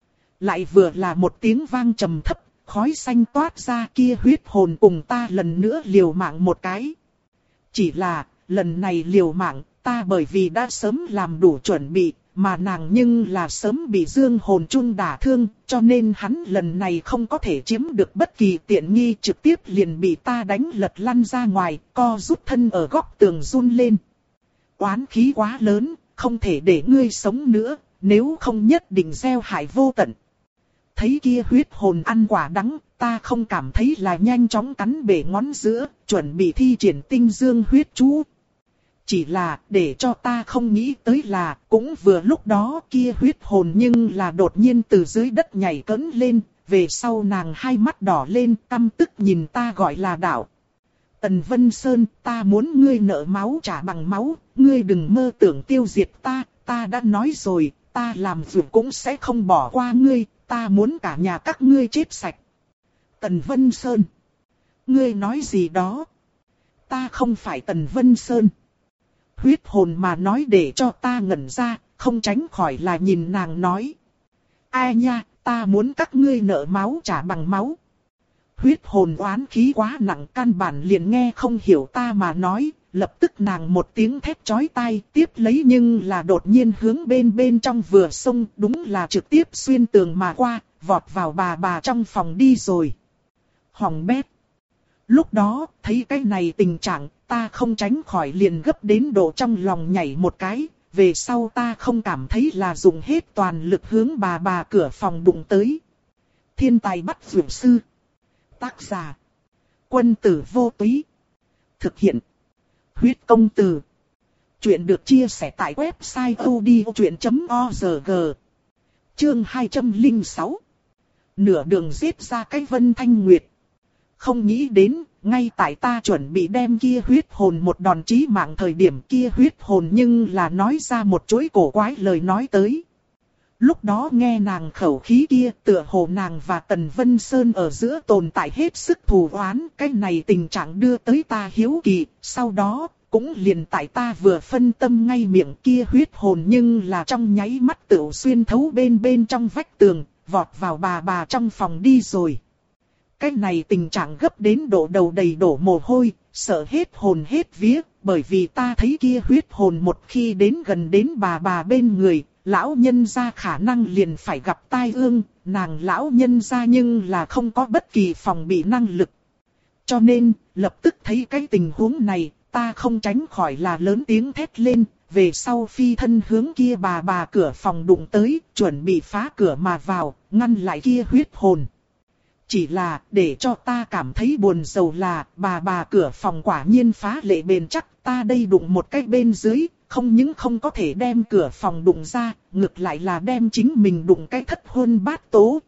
Lại vừa là một tiếng vang trầm thấp, khói xanh toát ra kia huyết hồn cùng ta lần nữa liều mạng một cái. Chỉ là, lần này liều mạng, ta bởi vì đã sớm làm đủ chuẩn bị, mà nàng nhưng là sớm bị dương hồn chun đả thương, cho nên hắn lần này không có thể chiếm được bất kỳ tiện nghi, trực tiếp liền bị ta đánh lật lăn ra ngoài, co rút thân ở góc tường run lên. Oán khí quá lớn, không thể để ngươi sống nữa, nếu không nhất định gieo hại vô tận. Thấy kia huyết hồn ăn quả đắng, ta không cảm thấy là nhanh chóng cắn bể ngón giữa, chuẩn bị thi triển tinh dương huyết chú. Chỉ là để cho ta không nghĩ tới là cũng vừa lúc đó kia huyết hồn nhưng là đột nhiên từ dưới đất nhảy cẫng lên, về sau nàng hai mắt đỏ lên căm tức nhìn ta gọi là đạo. Tần Vân Sơn, ta muốn ngươi nợ máu trả bằng máu, ngươi đừng mơ tưởng tiêu diệt ta, ta đã nói rồi, ta làm việc cũng sẽ không bỏ qua ngươi, ta muốn cả nhà các ngươi chết sạch. Tần Vân Sơn, ngươi nói gì đó? Ta không phải Tần Vân Sơn. Huyết hồn mà nói để cho ta ngẩn ra, không tránh khỏi là nhìn nàng nói. Ai nha, ta muốn các ngươi nợ máu trả bằng máu. Huyết hồn oán khí quá nặng căn bản liền nghe không hiểu ta mà nói, lập tức nàng một tiếng thét chói tai tiếp lấy nhưng là đột nhiên hướng bên bên trong vừa xông đúng là trực tiếp xuyên tường mà qua, vọt vào bà bà trong phòng đi rồi. Hỏng bét. Lúc đó, thấy cái này tình trạng, ta không tránh khỏi liền gấp đến độ trong lòng nhảy một cái, về sau ta không cảm thấy là dùng hết toàn lực hướng bà bà cửa phòng đụng tới. Thiên tài bắt vượt sư. Tác giả. Quân tử vô túy. Thực hiện. Huyết công từ. Chuyện được chia sẻ tại website odchuyện chấm org. Chương hai trăm lẻ sáu. Nửa đường giết ra cái Vân Thanh Nguyệt. Không nghĩ đến, ngay tại ta chuẩn bị đem kia huyết hồn một đòn chí mạng thời điểm kia huyết hồn nhưng là nói ra một chuỗi cổ quái lời nói tới. Lúc đó nghe nàng khẩu khí kia tựa hồ nàng và Tần Vân Sơn ở giữa tồn tại hết sức thù oán. Cái này tình trạng đưa tới ta hiếu kỳ, sau đó cũng liền tại ta vừa phân tâm ngay miệng kia huyết hồn nhưng là trong nháy mắt tựu xuyên thấu bên bên trong vách tường, vọt vào bà bà trong phòng đi rồi. Cái này tình trạng gấp đến độ đầu đầy đổ mồ hôi, sợ hết hồn hết vía, bởi vì ta thấy kia huyết hồn một khi đến gần đến bà bà bên người, lão nhân gia khả năng liền phải gặp tai ương, nàng lão nhân gia nhưng là không có bất kỳ phòng bị năng lực. Cho nên, lập tức thấy cái tình huống này, ta không tránh khỏi là lớn tiếng thét lên, về sau phi thân hướng kia bà bà cửa phòng đụng tới, chuẩn bị phá cửa mà vào, ngăn lại kia huyết hồn. Chỉ là, để cho ta cảm thấy buồn rầu là, bà bà cửa phòng quả nhiên phá lệ bền chắc, ta đây đụng một cái bên dưới, không những không có thể đem cửa phòng đụng ra, ngược lại là đem chính mình đụng cái thất hôn bát tố.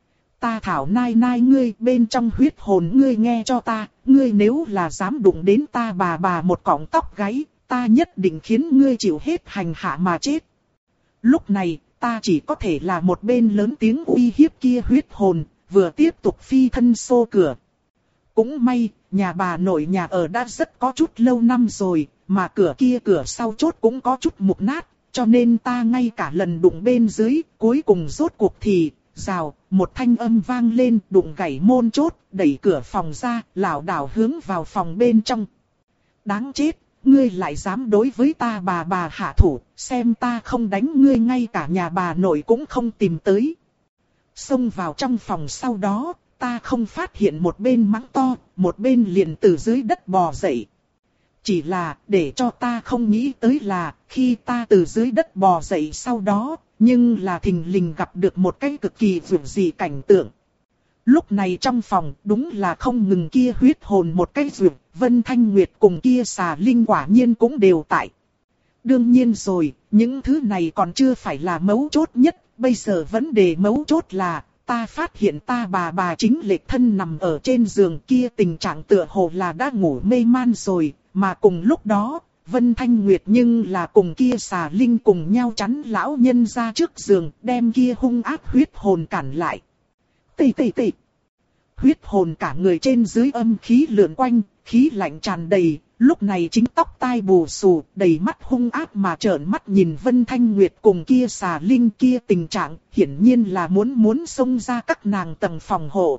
Ta thảo nai nai ngươi bên trong huyết hồn ngươi nghe cho ta, ngươi nếu là dám đụng đến ta bà bà một cọng tóc gáy, ta nhất định khiến ngươi chịu hết hành hạ mà chết. Lúc này, ta chỉ có thể là một bên lớn tiếng uy hiếp kia huyết hồn, vừa tiếp tục phi thân xô cửa. Cũng may, nhà bà nội nhà ở đã rất có chút lâu năm rồi, mà cửa kia cửa sau chốt cũng có chút mục nát, cho nên ta ngay cả lần đụng bên dưới, cuối cùng rốt cuộc thì, rào, một thanh âm vang lên, đụng gãy môn chốt, đẩy cửa phòng ra, lảo đảo hướng vào phòng bên trong. Đáng chết, ngươi lại dám đối với ta bà bà hạ thủ, xem ta không đánh ngươi ngay cả nhà bà nội cũng không tìm tới. Xông vào trong phòng sau đó, ta không phát hiện một bên mắng to, một bên liền từ dưới đất bò dậy. Chỉ là, để cho ta không nghĩ tới là, khi ta từ dưới đất bò dậy sau đó, nhưng là thình lình gặp được một cái cực kỳ vượt dị cảnh tượng. Lúc này trong phòng, đúng là không ngừng kia huyết hồn một cái vượt, Vân Thanh Nguyệt cùng kia xà linh quả nhiên cũng đều tại. Đương nhiên rồi, những thứ này còn chưa phải là mấu chốt nhất. Bây giờ vấn đề mấu chốt là, ta phát hiện ta bà bà chính lệch thân nằm ở trên giường kia tình trạng tựa hồ là đã ngủ mê man rồi, mà cùng lúc đó, Vân Thanh Nguyệt nhưng là cùng kia xà linh cùng nhau chắn lão nhân ra trước giường, đem kia hung ác huyết hồn cản lại. Tì tì tì. Huyết hồn cả người trên dưới âm khí lượn quanh, khí lạnh tràn đầy. Lúc này chính tóc tai bù xù, đầy mắt hung ác mà trợn mắt nhìn Vân Thanh Nguyệt cùng kia xà linh kia tình trạng, hiển nhiên là muốn muốn xông ra các nàng tầng phòng hộ.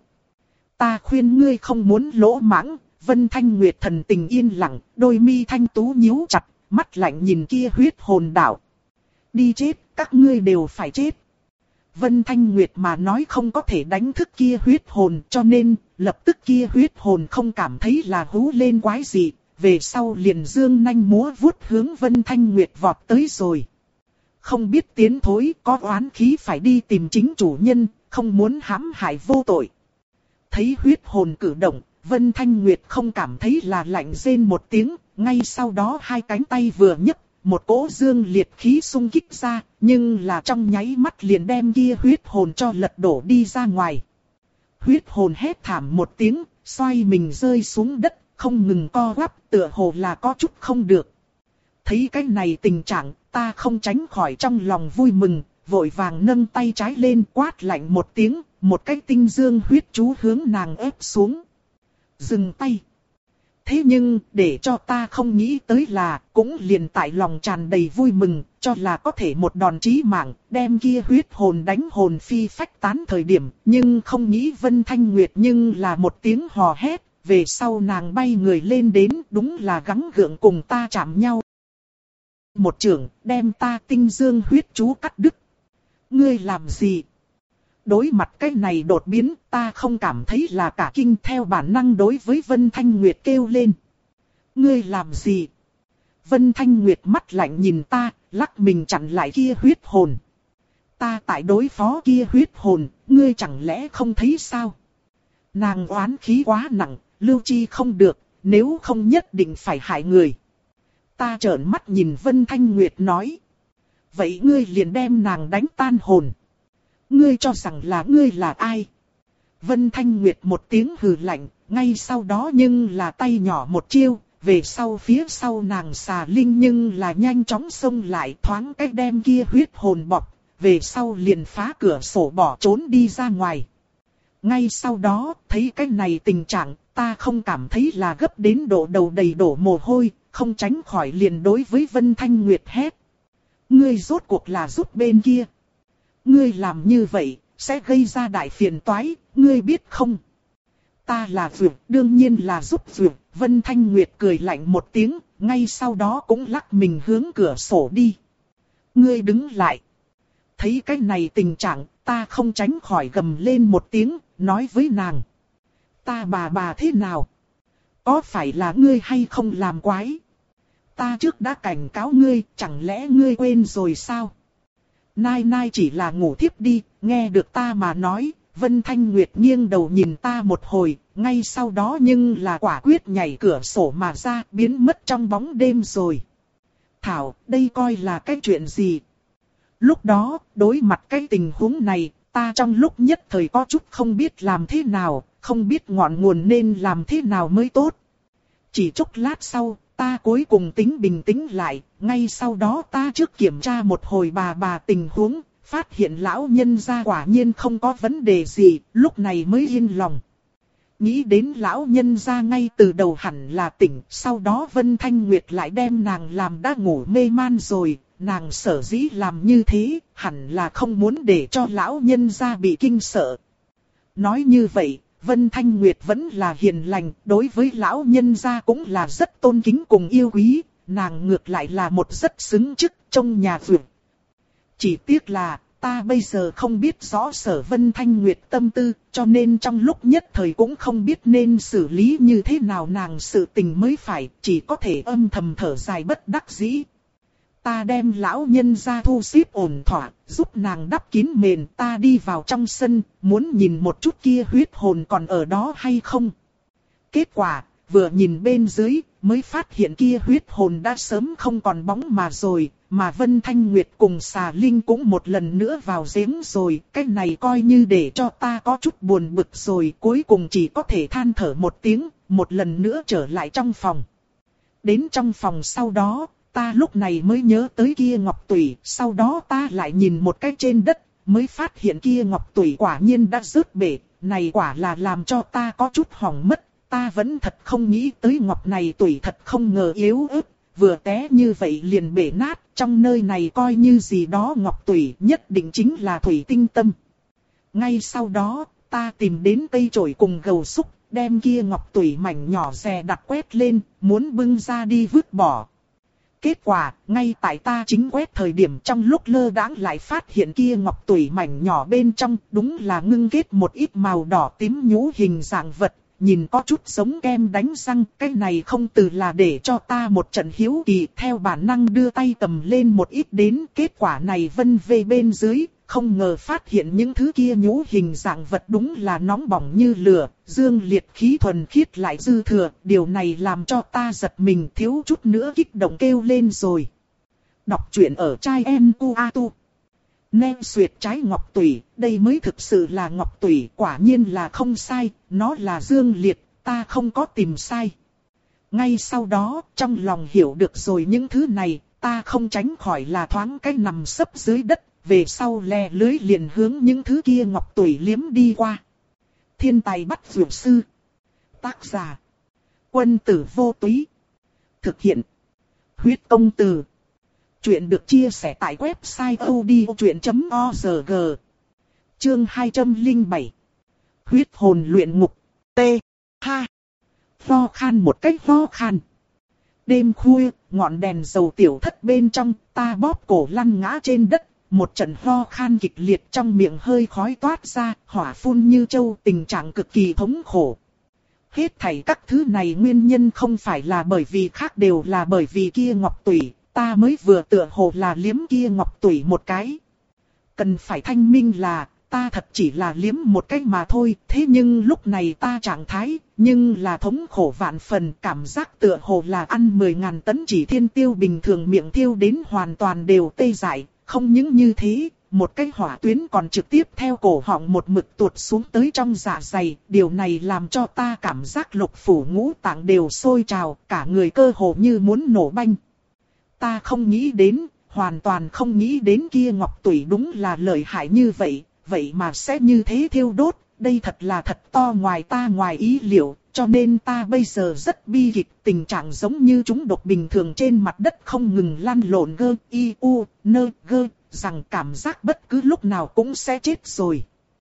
Ta khuyên ngươi không muốn lỗ mãng, Vân Thanh Nguyệt thần tình yên lặng, đôi mi thanh tú nhíu chặt, mắt lạnh nhìn kia huyết hồn đạo. Đi chết, các ngươi đều phải chết. Vân Thanh Nguyệt mà nói không có thể đánh thức kia huyết hồn, cho nên, lập tức kia huyết hồn không cảm thấy là hú lên quái gì. Về sau liền dương nanh múa vuốt hướng Vân Thanh Nguyệt vọt tới rồi. Không biết tiến thối có oán khí phải đi tìm chính chủ nhân, không muốn hãm hại vô tội. Thấy huyết hồn cử động, Vân Thanh Nguyệt không cảm thấy là lạnh rên một tiếng, ngay sau đó hai cánh tay vừa nhấc, một cỗ dương liệt khí xung kích ra, nhưng là trong nháy mắt liền đem kia huyết hồn cho lật đổ đi ra ngoài. Huyết hồn hét thảm một tiếng, xoay mình rơi xuống đất, không ngừng co quắp, tựa hồ là có chút không được. Thấy cái này tình trạng, ta không tránh khỏi trong lòng vui mừng, vội vàng nâng tay trái lên quát lạnh một tiếng, một cái tinh dương huyết chú hướng nàng ép xuống. Dừng tay. Thế nhưng, để cho ta không nghĩ tới là, cũng liền tại lòng tràn đầy vui mừng, cho là có thể một đòn chí mạng, đem kia huyết hồn đánh hồn phi phách tán thời điểm, nhưng không nghĩ Vân Thanh Nguyệt nhưng là một tiếng hò hét, về sau nàng bay người lên đến, đúng là gắng gượng cùng ta chạm nhau. Một chưởng, đem ta tinh dương huyết chú cắt đứt. Ngươi làm gì? Đối mặt cái này đột biến, ta không cảm thấy là cả kinh, theo bản năng đối với Vân Thanh Nguyệt kêu lên. Ngươi làm gì? Vân Thanh Nguyệt mắt lạnh nhìn ta, lắc mình chặn lại kia huyết hồn. Ta tại đối phó kia huyết hồn, ngươi chẳng lẽ không thấy sao? Nàng oán khí quá nặng, lưu chi không được, nếu không nhất định phải hại người. Ta trợn mắt nhìn Vân Thanh Nguyệt nói. Vậy ngươi liền đem nàng đánh tan hồn. Ngươi cho rằng là ngươi là ai? Vân Thanh Nguyệt một tiếng hừ lạnh, ngay sau đó nhưng là tay nhỏ một chiêu, về sau phía sau nàng xà linh nhưng là nhanh chóng xông lại, thoáng cách đem kia huyết hồn bọc, về sau liền phá cửa sổ bỏ trốn đi ra ngoài. Ngay sau đó, thấy cái này tình trạng, ta không cảm thấy là gấp đến độ đầu đầy đổ mồ hôi, không tránh khỏi liền đối với Vân Thanh Nguyệt hét. Ngươi rốt cuộc là giúp bên kia. Ngươi làm như vậy, sẽ gây ra đại phiền toái, ngươi biết không? Ta là Dược, đương nhiên là giúp Dược. Vân Thanh Nguyệt cười lạnh một tiếng, ngay sau đó cũng lắc mình hướng cửa sổ đi. Ngươi đứng lại. Thấy cái này tình trạng, ta không tránh khỏi gầm lên một tiếng, nói với nàng. Ta bà bà thế nào? Có phải là ngươi hay không làm quái? Ta trước đã cảnh cáo ngươi, chẳng lẽ ngươi quên rồi sao? Nai nai chỉ là ngủ thiếp đi, nghe được ta mà nói, Vân Thanh Nguyệt nghiêng đầu nhìn ta một hồi, ngay sau đó nhưng là quả quyết nhảy cửa sổ mà ra, biến mất trong bóng đêm rồi. Thảo, đây coi là cái chuyện gì? Lúc đó, đối mặt cái tình huống này, ta trong lúc nhất thời có chút không biết làm thế nào, không biết ngọn nguồn nên làm thế nào mới tốt. Chỉ chốc lát sau, ta cuối cùng tính bình tĩnh lại, ngay sau đó ta trước kiểm tra một hồi bà bà tình huống, phát hiện lão nhân gia quả nhiên không có vấn đề gì, lúc này mới yên lòng. Nghĩ đến lão nhân gia ngay từ đầu hẳn là tỉnh, sau đó Vân Thanh Nguyệt lại đem nàng làm đã ngủ mê man rồi, nàng sở dĩ làm như thế, hẳn là không muốn để cho lão nhân gia bị kinh sợ. Nói như vậy, Vân Thanh Nguyệt vẫn là hiền lành, đối với lão nhân gia cũng là rất tôn kính cùng yêu quý, nàng ngược lại là một rất xứng chức trong nhà vườn. Chỉ tiếc là, ta bây giờ không biết rõ Sở Vân Thanh Nguyệt tâm tư, cho nên trong lúc nhất thời cũng không biết nên xử lý như thế nào nàng sự tình mới phải, chỉ có thể âm thầm thở dài bất đắc dĩ. Ta đem lão nhân ra thu xếp ổn thỏa, giúp nàng đắp kín mền, ta đi vào trong sân, muốn nhìn một chút kia huyết hồn còn ở đó hay không. Kết quả, vừa nhìn bên dưới, mới phát hiện kia huyết hồn đã sớm không còn bóng mà rồi, mà Vân Thanh Nguyệt cùng xà linh cũng một lần nữa vào giếng rồi, cái này coi như để cho ta có chút buồn bực rồi, cuối cùng chỉ có thể than thở một tiếng, một lần nữa trở lại trong phòng. Đến trong phòng sau đó, ta lúc này mới nhớ tới kia ngọc tủy, sau đó ta lại nhìn một cái trên đất, mới phát hiện kia ngọc tủy quả nhiên đã rớt bể, này quả là làm cho ta có chút hỏng mất, ta vẫn thật không nghĩ tới ngọc này tủy thật không ngờ yếu ớt, vừa té như vậy liền bể nát, trong nơi này coi như gì đó ngọc tủy nhất định chính là thủy tinh tâm. Ngay sau đó, ta tìm đến cây chổi cùng gầu xúc, đem kia ngọc tủy mảnh nhỏ xè đặt quét lên, muốn bưng ra đi vứt bỏ. Kết quả, ngay tại ta chính quét thời điểm trong lúc lơ đãng lại phát hiện kia ngọc tủy mảnh nhỏ bên trong, đúng là ngưng kết một ít màu đỏ tím nhũ hình dạng vật, nhìn có chút giống kem đánh răng, cái này không từ là để cho ta một trận hiếu kỳ, theo bản năng đưa tay cầm lên một ít đến, kết quả này vân về bên dưới, không ngờ phát hiện những thứ kia nhũ hình dạng vật đúng là nóng bỏng như lửa, dương liệt khí thuần khiết lại dư thừa, điều này làm cho ta giật mình thiếu chút nữa kích động kêu lên rồi. Đọc truyện ở trai em cu a tu. Nem xuyệt trái ngọc tủy, đây mới thực sự là ngọc tủy, quả nhiên là không sai, nó là dương liệt, ta không có tìm sai. Ngay sau đó, trong lòng hiểu được rồi những thứ này, ta không tránh khỏi là thoáng cái nằm sấp dưới đất, về sau lè lưới liền hướng những thứ kia ngọc tủy liếm đi qua. Thiên tài bắt dược sư. Tác giả. Quân tử vô túy. Thực hiện. Huyết công từ. Chuyện được chia sẻ tại website odchuyện chấm org. Chương hai trăm lẻ bảy. Huyết hồn luyện ngục. T. Ha. Ho khan một cách ho khan. Đêm khuya, ngọn đèn dầu tiểu thất bên trong, ta bóp cổ lăn ngã trên đất, một trận ho khan kịch liệt trong miệng hơi khói toát ra, hỏa phun như trâu, tình trạng cực kỳ thống khổ. Hết thảy các thứ này nguyên nhân không phải là bởi vì khác, đều là bởi vì kia ngọc tủy, ta mới vừa tựa hồ là liếm kia ngọc tủy một cái. Cần phải thanh minh là, ta thật chỉ là liếm một cái mà thôi, thế nhưng lúc này ta trạng thái, nhưng là thống khổ vạn phần, cảm giác tựa hồ là ăn mười ngàn tấn chỉ thiên tiêu bình thường, miệng tiêu đến hoàn toàn đều tê dại, không những như thế, một cái hỏa tuyến còn trực tiếp theo cổ họng một mực tuột xuống tới trong dạ dày, điều này làm cho ta cảm giác lục phủ ngũ tạng đều sôi trào, cả người cơ hồ như muốn nổ banh. Ta không nghĩ đến, hoàn toàn không nghĩ đến kia ngọc tủy đúng là lợi hại như vậy, vậy mà sẽ như thế thiêu đốt, đây thật là thật to ngoài ta ngoài ý liệu, cho nên ta bây giờ rất bi kịch, tình trạng giống như chúng độc bình thường trên mặt đất không ngừng lăn lộn gơ, y, u, nơ, gơ, rằng cảm giác bất cứ lúc nào cũng sẽ chết rồi.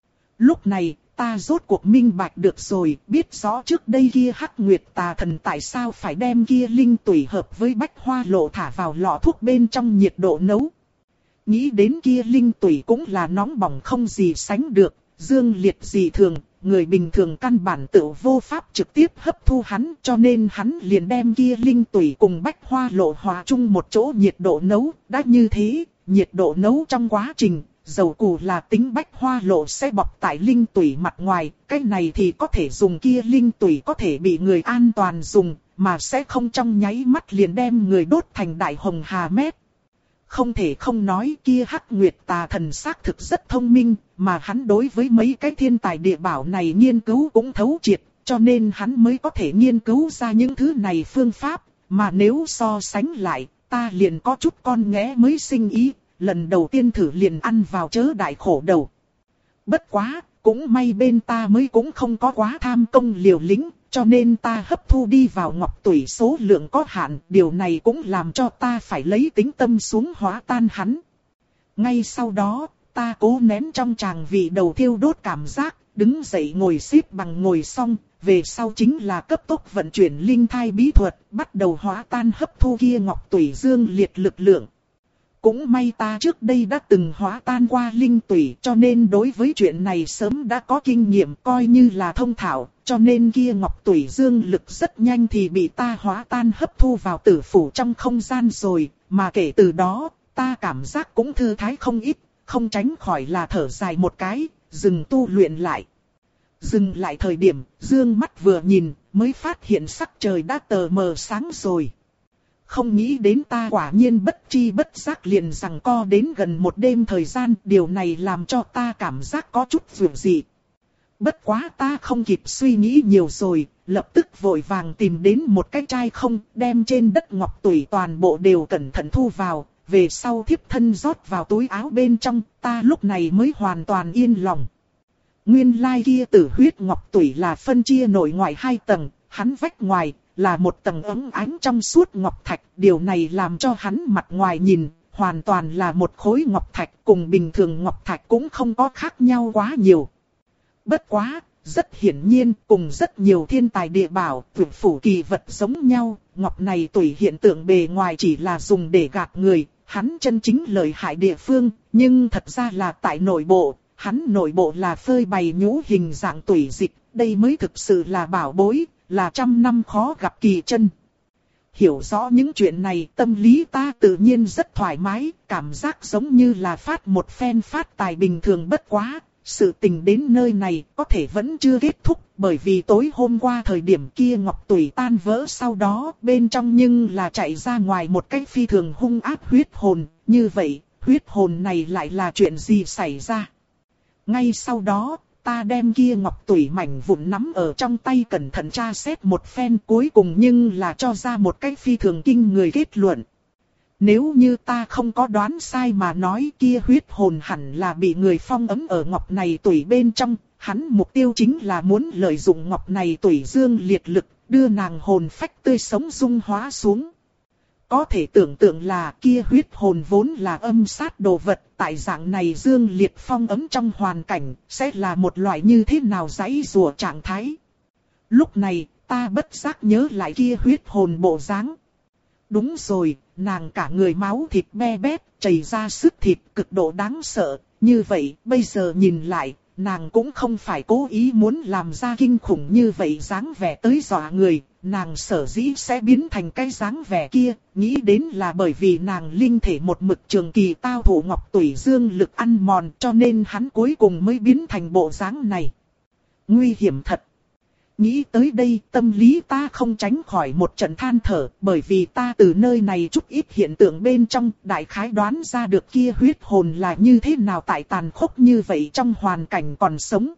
Lúc này, ta rốt cuộc minh bạch được rồi, biết rõ trước đây kia Hắc Nguyệt Tà Thần tại sao phải đem kia linh tủy hợp với bách hoa lộ thả vào lọ thuốc bên trong nhiệt độ nấu. Nghĩ đến kia linh tủy cũng là nóng bỏng không gì sánh được, dương liệt dị thường, người bình thường căn bản tự vô pháp trực tiếp hấp thu hắn, cho nên hắn liền đem kia linh tủy cùng bách hoa lộ hòa chung một chỗ nhiệt độ nấu, đã như thế, nhiệt độ nấu trong quá trình, dầu cù là tính bách hoa lộ sẽ bọc tại linh tủy mặt ngoài, cái này thì có thể dùng kia linh tủy có thể bị người an toàn dùng, mà sẽ không trong nháy mắt liền đem người đốt thành đại hồng hà mét. Không thể không nói kia Hắc Nguyệt Tà Thần xác thực rất thông minh, mà hắn đối với mấy cái thiên tài địa bảo này nghiên cứu cũng thấu triệt, cho nên hắn mới có thể nghiên cứu ra những thứ này phương pháp, mà nếu so sánh lại, ta liền có chút con nghé mới sinh ý, lần đầu tiên thử liền ăn vào chớ đại khổ đầu. Bất quá, cũng may bên ta mới cũng không có quá tham công liều lĩnh, cho nên ta hấp thu đi vào ngọc tủy số lượng có hạn, điều này cũng làm cho ta phải lấy tính tâm xuống hóa tan hắn. Ngay sau đó, ta cố nén trong tràng vị đầu thiêu đốt cảm giác, đứng dậy ngồi xếp bằng ngồi xong, về sau chính là cấp tốc vận chuyển linh thai bí thuật, bắt đầu hóa tan hấp thu kia ngọc tủy dương liệt lực lượng. Cũng may ta trước đây đã từng hóa tan qua linh tủy, cho nên đối với chuyện này sớm đã có kinh nghiệm, coi như là thông thạo, cho nên kia ngọc tủy dương lực rất nhanh thì bị ta hóa tan hấp thu vào tử phủ trong không gian rồi, mà kể từ đó, ta cảm giác cũng thư thái không ít, không tránh khỏi là thở dài một cái, dừng tu luyện lại. Dừng lại thời điểm, dương mắt vừa nhìn, mới phát hiện sắc trời đã tờ mờ sáng rồi. Không nghĩ đến ta quả nhiên bất chi bất giác liền rằng co đến gần một đêm thời gian, điều này làm cho ta cảm giác có chút dường dị. Bất quá ta không kịp suy nghĩ nhiều rồi, lập tức vội vàng tìm đến một cái chai không, đem trên đất ngọc tủy toàn bộ đều cẩn thận thu vào, về sau thiếp thân rót vào túi áo bên trong, ta lúc này mới hoàn toàn yên lòng. Nguyên lai kia tử huyết ngọc tủy là phân chia nội ngoại hai tầng, hắn vách ngoài là một tầng ấm ánh trong suốt ngọc thạch, điều này làm cho hắn mặt ngoài nhìn, hoàn toàn là một khối ngọc thạch, cùng bình thường ngọc thạch cũng không có khác nhau quá nhiều. Bất quá, rất hiển nhiên, cùng rất nhiều thiên tài địa bảo, tuyệt phủ kỳ vật giống nhau, ngọc này tùy hiện tượng bề ngoài chỉ là dùng để gạt người, hắn chân chính lợi hại địa phương, nhưng thật ra là tại nội bộ, hắn nội bộ là phơi bày nhũ hình dạng tùy dịch, đây mới thực sự là bảo bối, là trăm năm khó gặp kỳ chân. hiểu rõ những chuyện này, tâm lý ta tự nhiên rất thoải mái, cảm giác giống như là phát một phen phát tài bình thường. Bất quá, sự tình đến nơi này có thể vẫn chưa kết thúc, bởi vì tối hôm qua thời điểm kia ngọc tủy tan vỡ sau đó, bên trong nhưng là chạy ra ngoài một cách phi thường hung ác huyết hồn. Như vậy, huyết hồn này lại là chuyện gì xảy ra? Ngay sau đó, ta đem kia ngọc tủy mảnh vụn nắm ở trong tay cẩn thận tra xét một phen, cuối cùng nhưng là cho ra một cách phi thường kinh người kết luận. Nếu như ta không có đoán sai mà nói, kia huyết hồn hẳn là bị người phong ấn ở ngọc này tủy bên trong, hắn mục tiêu chính là muốn lợi dụng ngọc này tủy dương liệt lực, đưa nàng hồn phách tươi sống dung hóa xuống. Có thể tưởng tượng là kia huyết hồn vốn là âm sát đồ vật, tại dạng này dương liệt phong ấn trong hoàn cảnh, sẽ là một loại như thế nào giãy giụa trạng thái. Lúc này, ta bất giác nhớ lại kia huyết hồn bộ dáng. Đúng rồi, nàng cả người máu thịt be bét, chảy ra sức thịt cực độ đáng sợ. Như vậy, bây giờ nhìn lại, nàng cũng không phải cố ý muốn làm ra kinh khủng như vậy dáng vẻ tới dọa người. Nàng sở dĩ sẽ biến thành cái dáng vẻ kia, nghĩ đến là bởi vì nàng linh thể một mực trường kỳ tao thụ ngọc tủy dương lực ăn mòn, cho nên hắn cuối cùng mới biến thành bộ dáng này. Nguy hiểm thật. Nghĩ tới đây, tâm lý ta không tránh khỏi một trận than thở, bởi vì ta từ nơi này chút ít hiện tượng bên trong, đại khái đoán ra được kia huyết hồn là như thế nào tại tàn khốc như vậy trong hoàn cảnh còn sống.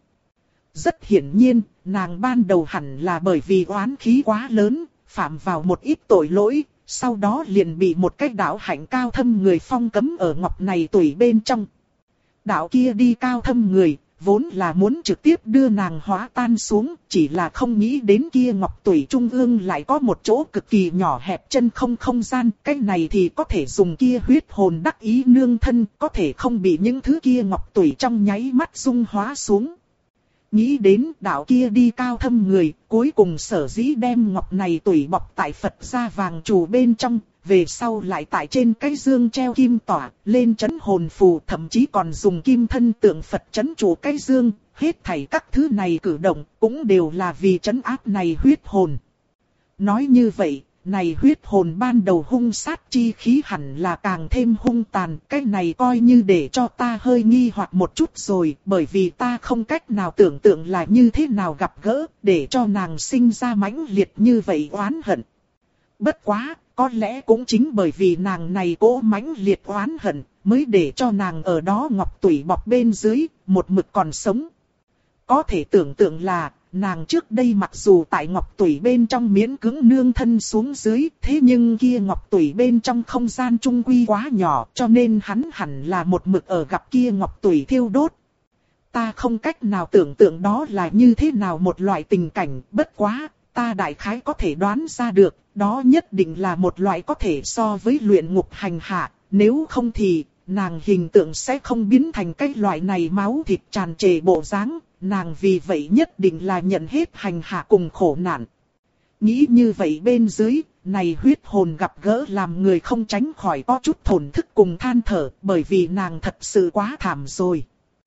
Rất hiển nhiên, nàng ban đầu hẳn là bởi vì oán khí quá lớn, phạm vào một ít tội lỗi, sau đó liền bị một cái đạo hạnh cao thâm người phong cấm ở ngọc này tủy bên trong. Đạo kia đi cao thâm người, vốn là muốn trực tiếp đưa nàng hóa tan xuống, chỉ là không nghĩ đến kia ngọc tủy trung ương lại có một chỗ cực kỳ nhỏ hẹp chân không không gian, cái này thì có thể dùng kia huyết hồn đắc ý nương thân, có thể không bị những thứ kia ngọc tủy trong nháy mắt dung hóa xuống. Nghĩ đến đạo kia đi cao thâm người, cuối cùng sở dĩ đem ngọc này tủy bọc tại Phật gia vàng trụ bên trong, về sau lại tại trên cái dương treo kim tỏa, lên chấn hồn phù, thậm chí còn dùng kim thân tượng Phật chấn trụ cái dương, hết thảy các thứ này cử động, cũng đều là vì trấn áp này huyết hồn. Nói như vậy, này huyết hồn ban đầu hung sát chi khí hẳn là càng thêm hung tàn, cái này coi như để cho ta hơi nghi hoặc một chút rồi, bởi vì ta không cách nào tưởng tượng là như thế nào gặp gỡ, để cho nàng sinh ra mãnh liệt như vậy oán hận. Bất quá, có lẽ cũng chính bởi vì nàng này cố mãnh liệt oán hận, mới để cho nàng ở đó ngọc tủy bọc bên dưới, một mực còn sống. Có thể tưởng tượng là, nàng trước đây mặc dù tại ngọc tủy bên trong miễn cưỡng nương thân xuống dưới, thế nhưng kia ngọc tủy bên trong không gian trung quy quá nhỏ, cho nên hắn hẳn là một mực ở gặp kia ngọc tủy thiêu đốt. Ta không cách nào tưởng tượng đó là như thế nào một loại tình cảnh, bất quá, ta đại khái có thể đoán ra được, đó nhất định là một loại có thể so với luyện ngục hành hạ, nếu không thì, nàng hình tượng sẽ không biến thành cái loại này máu thịt tràn trề bộ dáng. Nàng vì vậy nhất định là nhận hết hành hạ cùng khổ nạn. Nghĩ như vậy bên dưới, này huyết hồn gặp gỡ làm người không tránh khỏi có chút thổn thức cùng than thở, bởi vì nàng thật sự quá thảm rồi.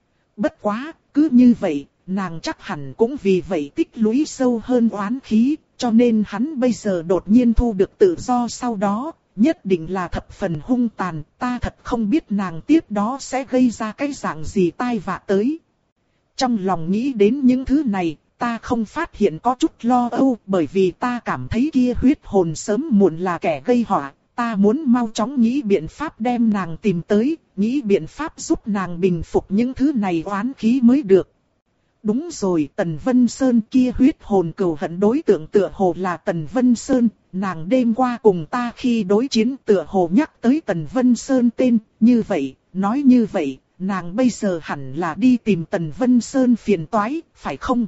Bất quá, cứ như vậy, nàng chắc hẳn cũng vì vậy tích lũy sâu hơn oán khí, cho nên hắn bây giờ đột nhiên thu được tự do sau đó, nhất định là thập phần hung tàn, ta thật không biết nàng tiếp đó sẽ gây ra cái dạng gì tai vạ tới. Trong lòng nghĩ đến những thứ này, ta không phát hiện có chút lo âu, bởi vì ta cảm thấy kia huyết hồn sớm muộn là kẻ gây họa, ta muốn mau chóng nghĩ biện pháp đem nàng tìm tới, nghĩ biện pháp giúp nàng bình phục những thứ này oán khí mới được. Đúng rồi, Tần Vân Sơn kia huyết hồn cừu hận đối tượng tựa hồ là Tần Vân Sơn, nàng đêm qua cùng ta khi đối chiến tựa hồ nhắc tới Tần Vân Sơn tên, như vậy, nói như vậy. Nàng bây giờ hẳn là đi tìm Tần Vân Sơn phiền toái, phải không?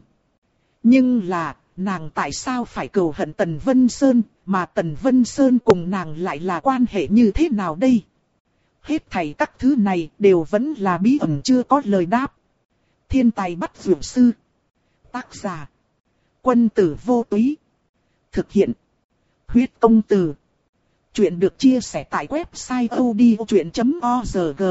Nhưng là, nàng tại sao phải cừu hận Tần Vân Sơn, mà Tần Vân Sơn cùng nàng lại là quan hệ như thế nào đây? Hết thảy các thứ này đều vẫn là bí ẩn chưa có lời đáp. Thiên tài bắt dược sư. Tác giả. Quân tử vô túy. Thực hiện. Huyết công từ. Chuyện được chia sẻ tại website odchuyện chấm org.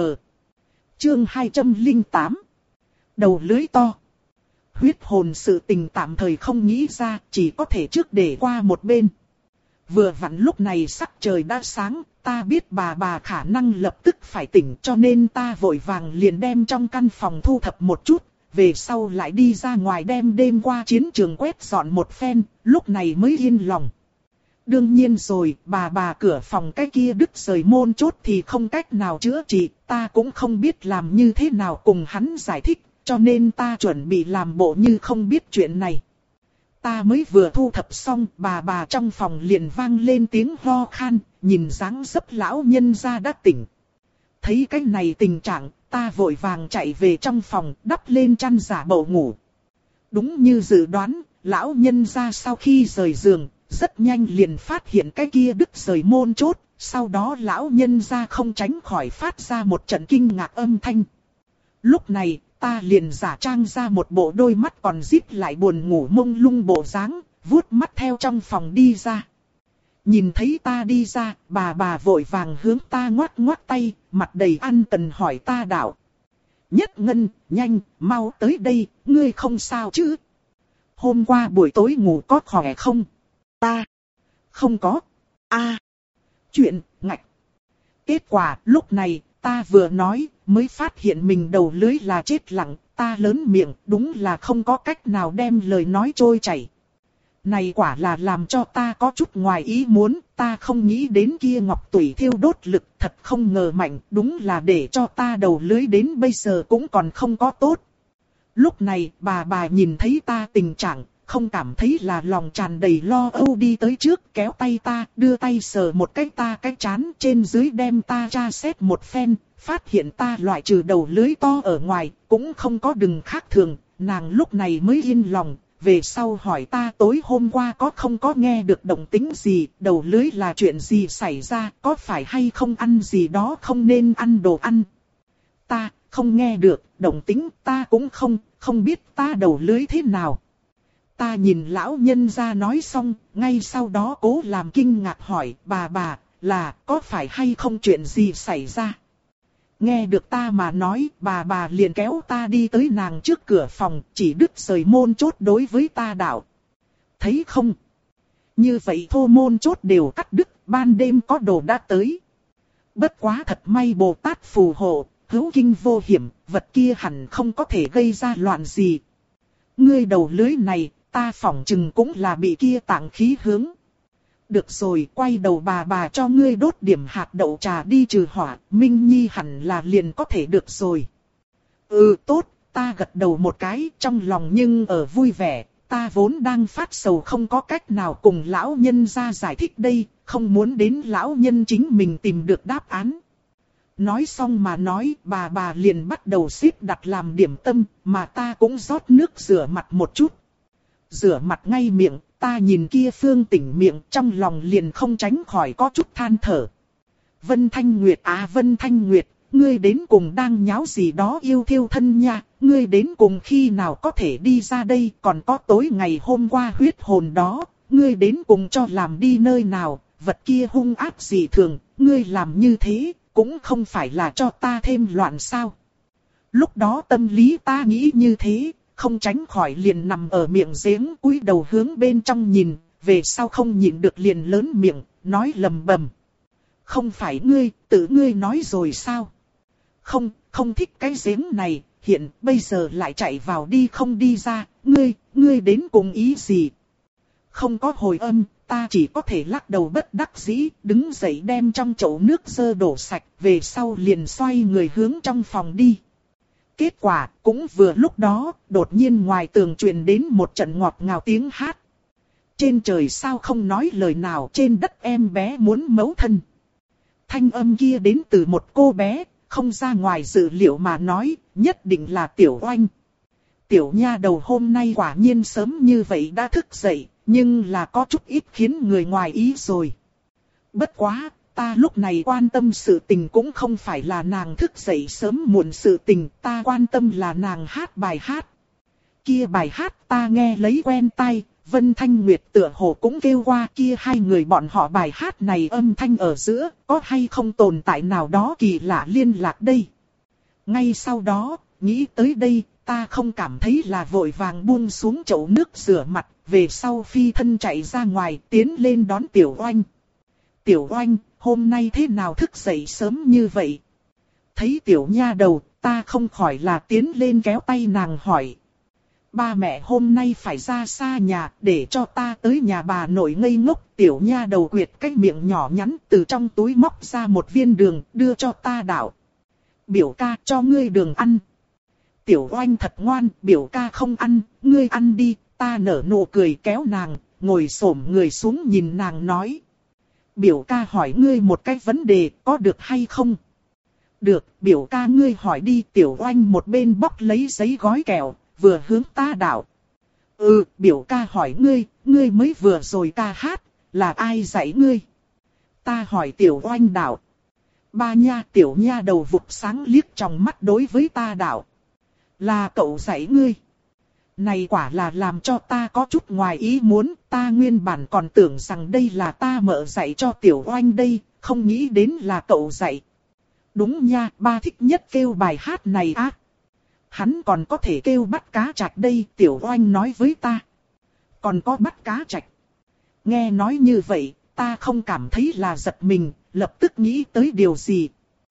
Chương hai trăm lẻ tám. Đầu lưới to. Huyết hồn sự tình tạm thời không nghĩ ra, chỉ có thể trước để qua một bên. Vừa vặn lúc này sắc trời đã sáng, ta biết bà bà khả năng lập tức phải tỉnh cho nên ta vội vàng liền đem trong căn phòng thu thập một chút, về sau lại đi ra ngoài đem đêm qua chiến trường quét dọn một phen, lúc này mới yên lòng. Đương nhiên rồi, bà bà cửa phòng cái kia đứt rời môn chốt thì không cách nào chữa trị, ta cũng không biết làm như thế nào cùng hắn giải thích, cho nên ta chuẩn bị làm bộ như không biết chuyện này. Ta mới vừa thu thập xong, bà bà trong phòng liền vang lên tiếng ho khan, nhìn dáng dấp lão nhân gia đã tỉnh. Thấy cái này tình trạng, ta vội vàng chạy về trong phòng, đắp lên chăn giả bộ ngủ. Đúng như dự đoán, lão nhân gia sau khi rời giường, rất nhanh liền phát hiện cái kia đứt rời môn chốt, sau đó lão nhân gia không tránh khỏi phát ra một trận kinh ngạc âm thanh. Lúc này, ta liền giả trang ra một bộ đôi mắt còn díp lại buồn ngủ mông lung bộ dáng, vuốt mắt theo trong phòng đi ra. Nhìn thấy ta đi ra, bà bà vội vàng hướng ta ngoắc ngoắc tay, mặt đầy ân cần hỏi ta đạo. Nhất Ngân, nhanh, mau tới đây, ngươi không sao chứ? Hôm qua buổi tối ngủ có khỏe không? Ta. Không có. A. Chuyện, ngạch. Kết quả, lúc này, ta vừa nói, mới phát hiện mình đầu lưỡi là chết lặng, ta lớn miệng, đúng là không có cách nào đem lời nói trôi chảy. Này quả là làm cho ta có chút ngoài ý muốn, ta không nghĩ đến kia ngọc tủy thiêu đốt lực, thật không ngờ mạnh, đúng là để cho ta đầu lưỡi đến bây giờ cũng còn không có tốt. Lúc này, bà bà nhìn thấy ta tình trạng, không cảm thấy là lòng tràn đầy lo âu đi tới trước, kéo tay ta, đưa tay sờ một cái ta cái chán, trên dưới đem ta tra xét một phen, phát hiện ta loại trừ đầu lưỡi to ở ngoài, cũng không có đừng khác thường, nàng lúc này mới yên lòng. Về sau hỏi ta tối hôm qua có không có nghe được động tĩnh gì, đầu lưỡi là chuyện gì xảy ra, có phải hay không ăn gì đó không nên ăn đồ ăn. Ta, không nghe được, động tĩnh ta cũng không, không biết ta đầu lưỡi thế nào. Ta nhìn lão nhân ra nói xong, ngay sau đó cố làm kinh ngạc hỏi, bà bà, là có phải hay không chuyện gì xảy ra. Nghe được ta mà nói, bà bà liền kéo ta đi tới nàng trước cửa phòng, chỉ đứt rời môn chốt đối với ta đạo. Thấy không? Như vậy thô môn chốt đều cắt đứt, ban đêm có đồ đã tới. Bất quá thật may Bồ Tát phù hộ, hữu kinh vô hiểm, vật kia hẳn không có thể gây ra loạn gì. Ngươi đầu lưới này, ta phỏng chừng cũng là bị kia tạng khí hướng. Được rồi, quay đầu bà bà cho ngươi đốt điểm hạt đậu trà đi trừ hỏa, Minh Nhi hẳn là liền có thể được rồi. Ừ tốt, ta gật đầu một cái, trong lòng nhưng ở vui vẻ, ta vốn đang phát sầu không có cách nào cùng lão nhân ra giải thích đây, không muốn đến lão nhân chính mình tìm được đáp án. Nói xong mà nói, bà bà liền bắt đầu xếp đặt làm điểm tâm, mà ta cũng rót nước rửa mặt một chút. Rửa mặt ngay miệng, ta nhìn kia Phương Tỉnh miệng trong lòng liền không tránh khỏi có chút than thở. Vân Thanh Nguyệt à Vân Thanh Nguyệt, ngươi đến cùng đang nháo gì đó yêu thiêu thân nha, ngươi đến cùng khi nào có thể đi ra đây, còn có tối ngày hôm qua huyết hồn đó, ngươi đến cùng cho làm đi nơi nào, vật kia hung ác dị thường, ngươi làm như thế, cũng không phải là cho ta thêm loạn sao. Lúc đó tâm lý ta nghĩ như thế. Không tránh khỏi liền nằm ở miệng giếng cúi đầu hướng bên trong nhìn, về sau không nhịn được liền lớn miệng, nói lầm bầm. Không phải ngươi, tự ngươi nói rồi sao? Không, không thích cái giếng này, hiện bây giờ lại chạy vào đi không đi ra, ngươi, ngươi đến cùng ý gì? Không có hồi âm, ta chỉ có thể lắc đầu bất đắc dĩ, đứng dậy đem trong chậu nước dơ đổ sạch, về sau liền xoay người hướng trong phòng đi. Kết quả, cũng vừa lúc đó, đột nhiên ngoài tường truyền đến một trận ngọt ngào tiếng hát. Trên trời sao không nói lời nào, trên đất em bé muốn mấu thân. Thanh âm kia đến từ một cô bé, không ra ngoài dự liệu mà nói, nhất định là Tiểu Oanh. Tiểu nha đầu hôm nay quả nhiên sớm như vậy đã thức dậy, nhưng là có chút ít khiến người ngoài ý rồi. Bất quá, ta lúc này quan tâm sự tình cũng không phải là nàng thức dậy sớm muộn sự tình, ta quan tâm là nàng hát bài hát. Kia bài hát ta nghe lấy quen tai, Vân Thanh Nguyệt tựa hồ cũng kêu qua kia hai người bọn họ bài hát này âm thanh ở giữa, có hay không tồn tại nào đó kỳ lạ liên lạc đây. Ngay sau đó, nghĩ tới đây, ta không cảm thấy là vội vàng buông xuống chậu nước rửa mặt, về sau phi thân chạy ra ngoài tiến lên đón Tiểu Oanh. Tiểu Oanh, hôm nay thế nào thức dậy sớm như vậy? Thấy tiểu nha đầu, ta không khỏi là tiến lên kéo tay nàng hỏi. Ba mẹ hôm nay phải ra xa nhà, để cho ta tới nhà bà nội ngây ngốc. Tiểu nha đầu quyệt cái miệng nhỏ nhắn từ trong túi móc ra một viên đường, đưa cho ta đảo. Biểu ca cho ngươi đường ăn. Tiểu Oanh thật ngoan, biểu ca không ăn, ngươi ăn đi. Ta nở nụ cười kéo nàng, ngồi xổm người xuống nhìn nàng nói. Biểu ca hỏi ngươi một cái vấn đề, có được hay không? Được, biểu ca ngươi hỏi đi. Tiểu Oanh một bên bóc lấy giấy gói kẹo, vừa hướng ta đảo. Ừ, biểu ca hỏi ngươi, ngươi mới vừa rồi ca hát, là ai dạy ngươi? Ta hỏi Tiểu Oanh đảo. Ba nha, tiểu nha đầu vụt sáng liếc trong mắt đối với ta đảo. Là cậu dạy ngươi. Này quả là làm cho ta có chút ngoài ý muốn, ta nguyên bản còn tưởng rằng đây là ta mợ dạy cho Tiểu Oanh đây, không nghĩ đến là cậu dạy. Đúng nha, ba thích nhất kêu bài hát này á. Hắn còn có thể kêu bắt cá trạch đây, Tiểu Oanh nói với ta. Còn có bắt cá trạch. Nghe nói như vậy, ta không cảm thấy là giật mình, lập tức nghĩ tới điều gì.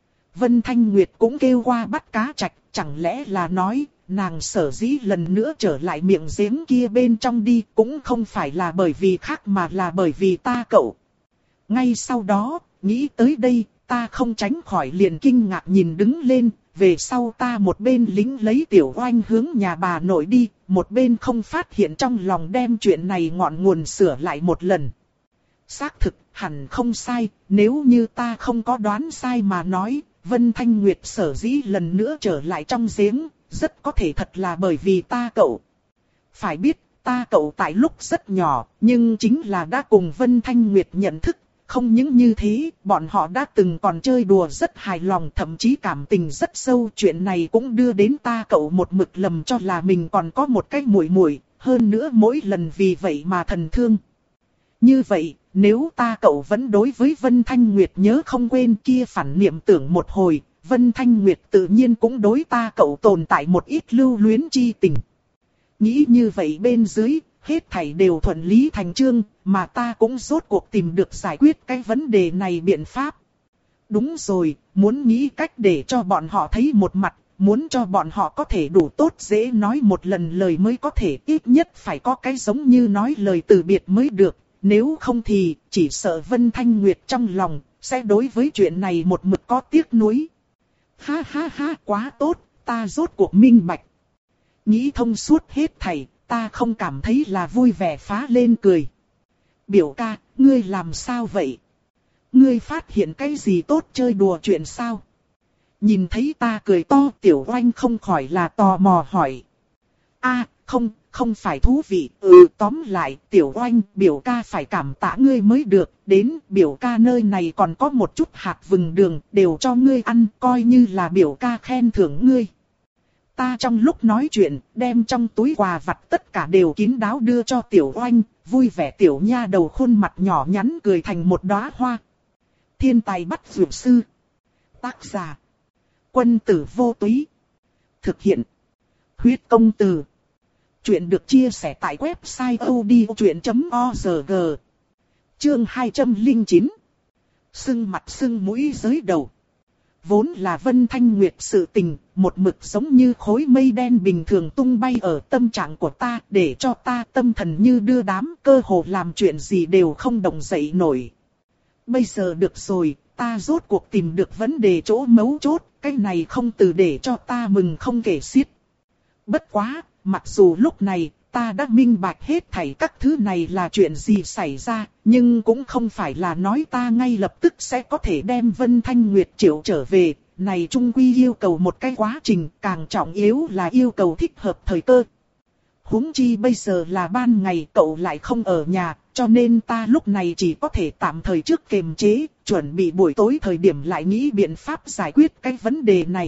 Vân Thanh Nguyệt cũng kêu qua bắt cá trạch, chẳng lẽ là nói, nàng sở dĩ lần nữa trở lại miệng giếng kia bên trong đi, cũng không phải là bởi vì khác mà là bởi vì ta cậu. Ngay sau đó, nghĩ tới đây, ta không tránh khỏi liền kinh ngạc nhìn đứng lên, về sau ta một bên lính lấy Tiểu Oanh hướng nhà bà nội đi, một bên không phát hiện trong lòng đem chuyện này ngọn nguồn sửa lại một lần. Xác thực, hẳn không sai, nếu như ta không có đoán sai mà nói, Vân Thanh Nguyệt sở dĩ lần nữa trở lại trong giếng, rất có thể thật là bởi vì ta cậu. Phải biết, ta cậu tại lúc rất nhỏ, nhưng chính là đã cùng Vân Thanh Nguyệt nhận thức. Không những như thế, bọn họ đã từng còn chơi đùa rất hài lòng, thậm chí cảm tình rất sâu. Chuyện này cũng đưa đến ta cậu một mực lầm cho là mình còn có một cái muội muội, hơn nữa mỗi lần vì vậy mà thần thương. Như vậy, nếu ta cậu vẫn đối với Vân Thanh Nguyệt nhớ không quên kia phản niệm tưởng một hồi, Vân Thanh Nguyệt tự nhiên cũng đối ta cậu tồn tại một ít lưu luyến chi tình. Nghĩ như vậy bên dưới, hết thảy đều thuận lý thành chương, mà ta cũng rốt cuộc tìm được giải quyết cái vấn đề này biện pháp. Đúng rồi, muốn nghĩ cách để cho bọn họ thấy một mặt, muốn cho bọn họ có thể đủ tốt dễ nói một lần lời mới có thể, ít nhất phải có cái giống như nói lời từ biệt mới được, nếu không thì chỉ sợ Vân Thanh Nguyệt trong lòng sẽ đối với chuyện này một mực có tiếc nuối. Ha ha ha, quá tốt, ta rốt cuộc minh bạch. Nghĩ thông suốt hết thảy, ta không cảm thấy là vui vẻ phá lên cười. Biểu ca, ngươi làm sao vậy? Ngươi phát hiện cái gì tốt chơi đùa chuyện sao? Nhìn thấy ta cười to, Tiểu Oanh không khỏi là tò mò hỏi. A, không, không phải thú vị, ừ tóm lại, Tiểu Oanh, biểu ca phải cảm tạ ngươi mới được, đến biểu ca nơi này còn có một chút hạt vừng đường, đều cho ngươi ăn, coi như là biểu ca khen thưởng ngươi. Ta trong lúc nói chuyện, đem trong túi quà vặt tất cả đều kín đáo đưa cho Tiểu Oanh, vui vẻ tiểu nha đầu khuôn mặt nhỏ nhắn cười thành một đóa hoa. Thiên tài bắt dược sư. Tác giả. Quân tử vô túy. Thực hiện. Huyết công từ. Chuyện được chia sẻ tại website odchuyện chấm org. Chương hai trăm lẻ chín. Sưng mặt sưng mũi giới đầu. Vốn là Vân Thanh Nguyệt sự tình, một mực giống như khối mây đen bình thường tung bay ở tâm trạng của ta, để cho ta tâm thần như đưa đám, cơ hồ làm chuyện gì đều không động dậy nổi. Bây giờ được rồi, ta rốt cuộc tìm được vấn đề chỗ mấu chốt, cái này không từ để cho ta mừng không kể xiết. Bất quá, mặc dù lúc này, ta đã minh bạch hết thảy các thứ này là chuyện gì xảy ra, nhưng cũng không phải là nói ta ngay lập tức sẽ có thể đem Vân Thanh Nguyệt triệu trở về, này chung quy yêu cầu một cái quá trình, càng trọng yếu là yêu cầu thích hợp thời cơ. Huống chi bây giờ là ban ngày cậu lại không ở nhà, cho nên ta lúc này chỉ có thể tạm thời trước kiềm chế, chuẩn bị buổi tối thời điểm lại nghĩ biện pháp giải quyết cái vấn đề này.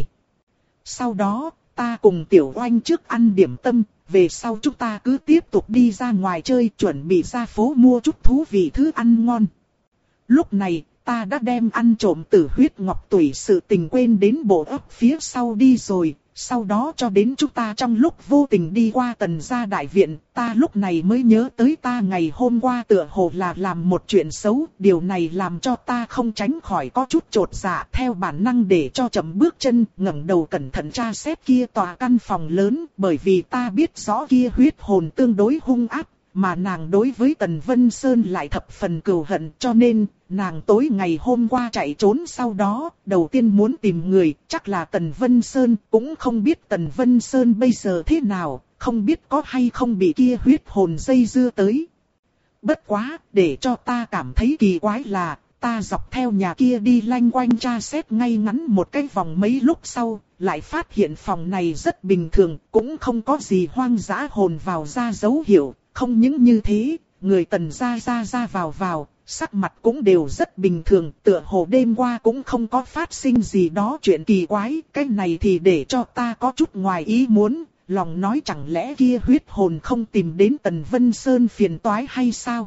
Sau đó, ta cùng Tiểu Oanh trước ăn điểm tâm, về sau chúng ta cứ tiếp tục đi ra ngoài chơi, chuẩn bị ra phố mua chút thú vị thứ ăn ngon. Lúc này, ta đã đem ăn trộm Tử huyết ngọc tủy sự tình quên đến bộ ấp phía sau đi rồi, Sau đó cho đến chúng ta trong lúc vô tình đi qua Tần gia đại viện, ta lúc này mới nhớ tới ta ngày hôm qua tựa hồ là làm một chuyện xấu. Điều này làm cho ta không tránh khỏi có chút chột dạ, theo bản năng để cho chậm bước chân, ngẩng đầu cẩn thận tra xét kia tòa căn phòng lớn. Bởi vì ta biết rõ kia huyết hồn tương đối hung ác, mà nàng đối với Tần Vân Sơn lại thập phần cừu hận, cho nên nàng tối ngày hôm qua chạy trốn sau đó, đầu tiên muốn tìm người, chắc là Tần Vân Sơn, cũng không biết Tần Vân Sơn bây giờ thế nào, không biết có hay không bị kia huyết hồn dây dưa tới. Bất quá, để cho ta cảm thấy kỳ quái là, ta dọc theo nhà kia đi lanh quanh tra xét ngay ngắn một cái vòng mấy lúc sau, lại phát hiện phòng này rất bình thường, cũng không có gì hoang dã hồn vào ra dấu hiệu. Không những như thế, người Tần gia ra ra vào vào, sắc mặt cũng đều rất bình thường, tựa hồ đêm qua cũng không có phát sinh gì đó chuyện kỳ quái. Cái này thì để cho ta có chút ngoài ý muốn, lòng nói chẳng lẽ kia huyết hồn không tìm đến Tần Vân Sơn phiền toái hay sao?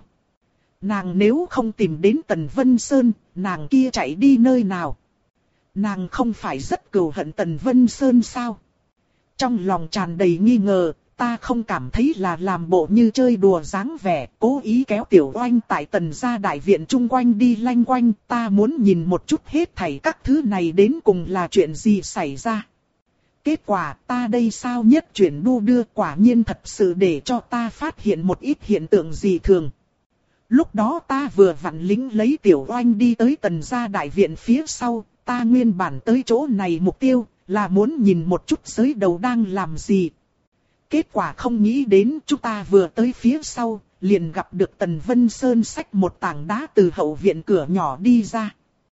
Nàng nếu không tìm đến Tần Vân Sơn, nàng kia chạy đi nơi nào? Nàng không phải rất cừu hận Tần Vân Sơn sao? Trong lòng tràn đầy nghi ngờ. Ta không cảm thấy là làm bộ như chơi đùa dáng vẻ, cố ý kéo Tiểu Oanh tại Tần gia đại viện chung quanh đi lanh quanh, ta muốn nhìn một chút hết thảy các thứ này đến cùng là chuyện gì xảy ra. Kết quả ta đây sao nhất chuyển đu đưa, quả nhiên thật sự để cho ta phát hiện một ít hiện tượng dị thường. Lúc đó ta vừa vặn lính lấy Tiểu Oanh đi tới Tần gia đại viện phía sau, ta nguyên bản tới chỗ này mục tiêu là muốn nhìn một chút giới đầu đang làm gì. Kết quả không nghĩ đến chúng ta vừa tới phía sau, liền gặp được Tần Vân Sơn xách một tảng đá từ hậu viện cửa nhỏ đi ra.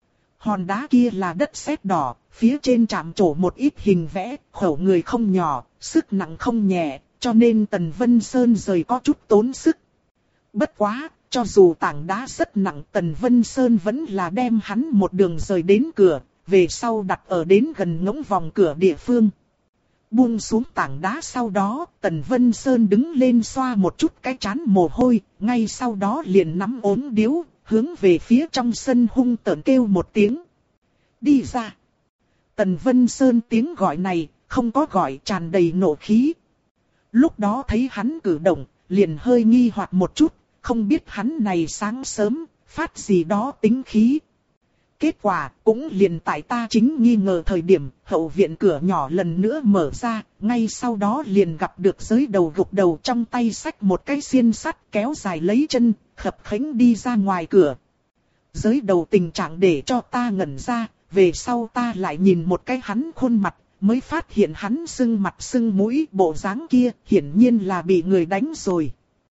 Hòn đá kia là đất sét đỏ, phía trên chạm trổ một ít hình vẽ, khẩu người không nhỏ, sức nặng không nhẹ, cho nên Tần Vân Sơn rời có chút tốn sức. Bất quá, cho dù tảng đá rất nặng, Tần Vân Sơn vẫn là đem hắn một đường rời đến cửa, về sau đặt ở đến gần ngỗng vòng cửa địa phương. Buông xuống tảng đá sau đó, Tần Vân Sơn đứng lên xoa một chút cái trán mồ hôi, ngay sau đó liền nắm ốm điếu, hướng về phía trong sân hung tợn kêu một tiếng. Đi ra! Tần Vân Sơn tiếng gọi này, không có gọi, tràn đầy nộ khí. Lúc đó thấy hắn cử động, liền hơi nghi hoặc một chút, không biết hắn này sáng sớm, phát gì đó tính khí. Kết quả cũng liền tại ta chính nghi ngờ thời điểm, hậu viện cửa nhỏ lần nữa mở ra, ngay sau đó liền gặp được giới đầu gục đầu trong tay xách một cái xiên sắt kéo dài lấy chân, khập khẽnh đi ra ngoài cửa. Giới đầu tình trạng để cho ta ngẩn ra, về sau ta lại nhìn một cái hắn khuôn mặt, mới phát hiện hắn sưng mặt sưng mũi, bộ dáng kia hiển nhiên là bị người đánh rồi.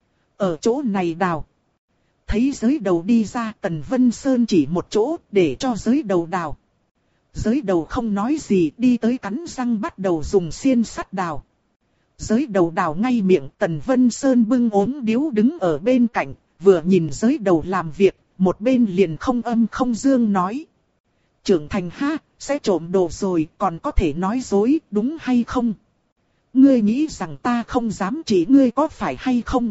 Ở chỗ này đào. Thấy giới đầu đi ra, Tần Vân Sơn chỉ một chỗ để cho giới đầu đào. Giới đầu không nói gì, đi tới cắn răng bắt đầu dùng xiên sắt đào. Giới đầu đào ngay miệng, Tần Vân Sơn bưng ốm điếu đứng ở bên cạnh, vừa nhìn giới đầu làm việc, một bên liền không âm không dương nói. Trưởng thành ha, sẽ trộm đồ rồi, còn có thể nói dối, đúng hay không? Ngươi nghĩ rằng ta không dám chỉ ngươi có phải hay không?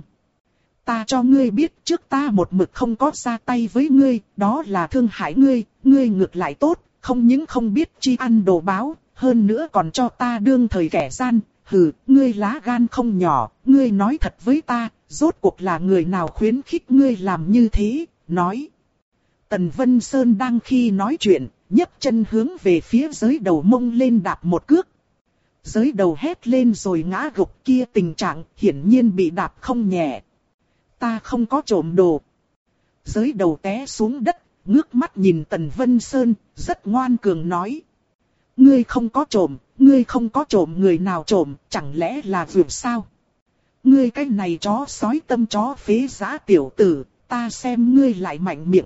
Ta cho ngươi biết trước ta một mực không có ra tay với ngươi, đó là thương hại ngươi, ngươi ngược lại tốt, không những không biết chi ăn đồ báo, hơn nữa còn cho ta đương thời kẻ gian, hừ, ngươi lá gan không nhỏ, ngươi nói thật với ta, rốt cuộc là người nào khuyến khích ngươi làm như thế, nói. Tần Vân Sơn đang khi nói chuyện, nhấc chân hướng về phía giới đầu mông lên đạp một cước. Giới đầu hét lên rồi ngã gục, kia tình trạng hiển nhiên bị đạp không nhẹ. Ta không có trộm đồ. Giới đầu té xuống đất, ngước mắt nhìn Tần Vân Sơn, rất ngoan cường nói. Ngươi không có trộm, ngươi không có trộm, người nào trộm, chẳng lẽ là vượt sao? Ngươi cái này chó sói tâm chó phế giá tiểu tử, ta xem ngươi lại mạnh miệng.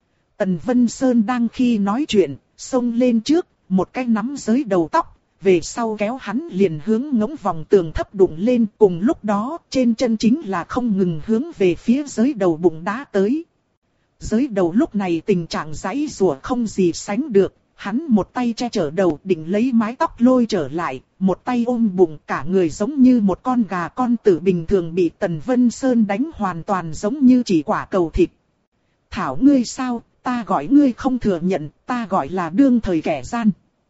Tần Vân Sơn đang khi nói chuyện, xông lên trước, một cái nắm giới đầu tóc. Về sau kéo hắn liền hướng ngỗng vòng tường thấp đụng lên, cùng lúc đó trên chân chính là không ngừng hướng về phía giới đầu bụng đá tới. Giới đầu lúc này tình trạng giãy giụa không gì sánh được, hắn một tay che chở đầu định lấy mái tóc lôi trở lại, một tay ôm bụng, cả người giống như một con gà con tử bình thường bị Tần Vân Sơn đánh hoàn toàn giống như chỉ quả cầu thịt. Thảo ngươi sao, ta gọi ngươi không thừa nhận, ta gọi là đương thời kẻ gian.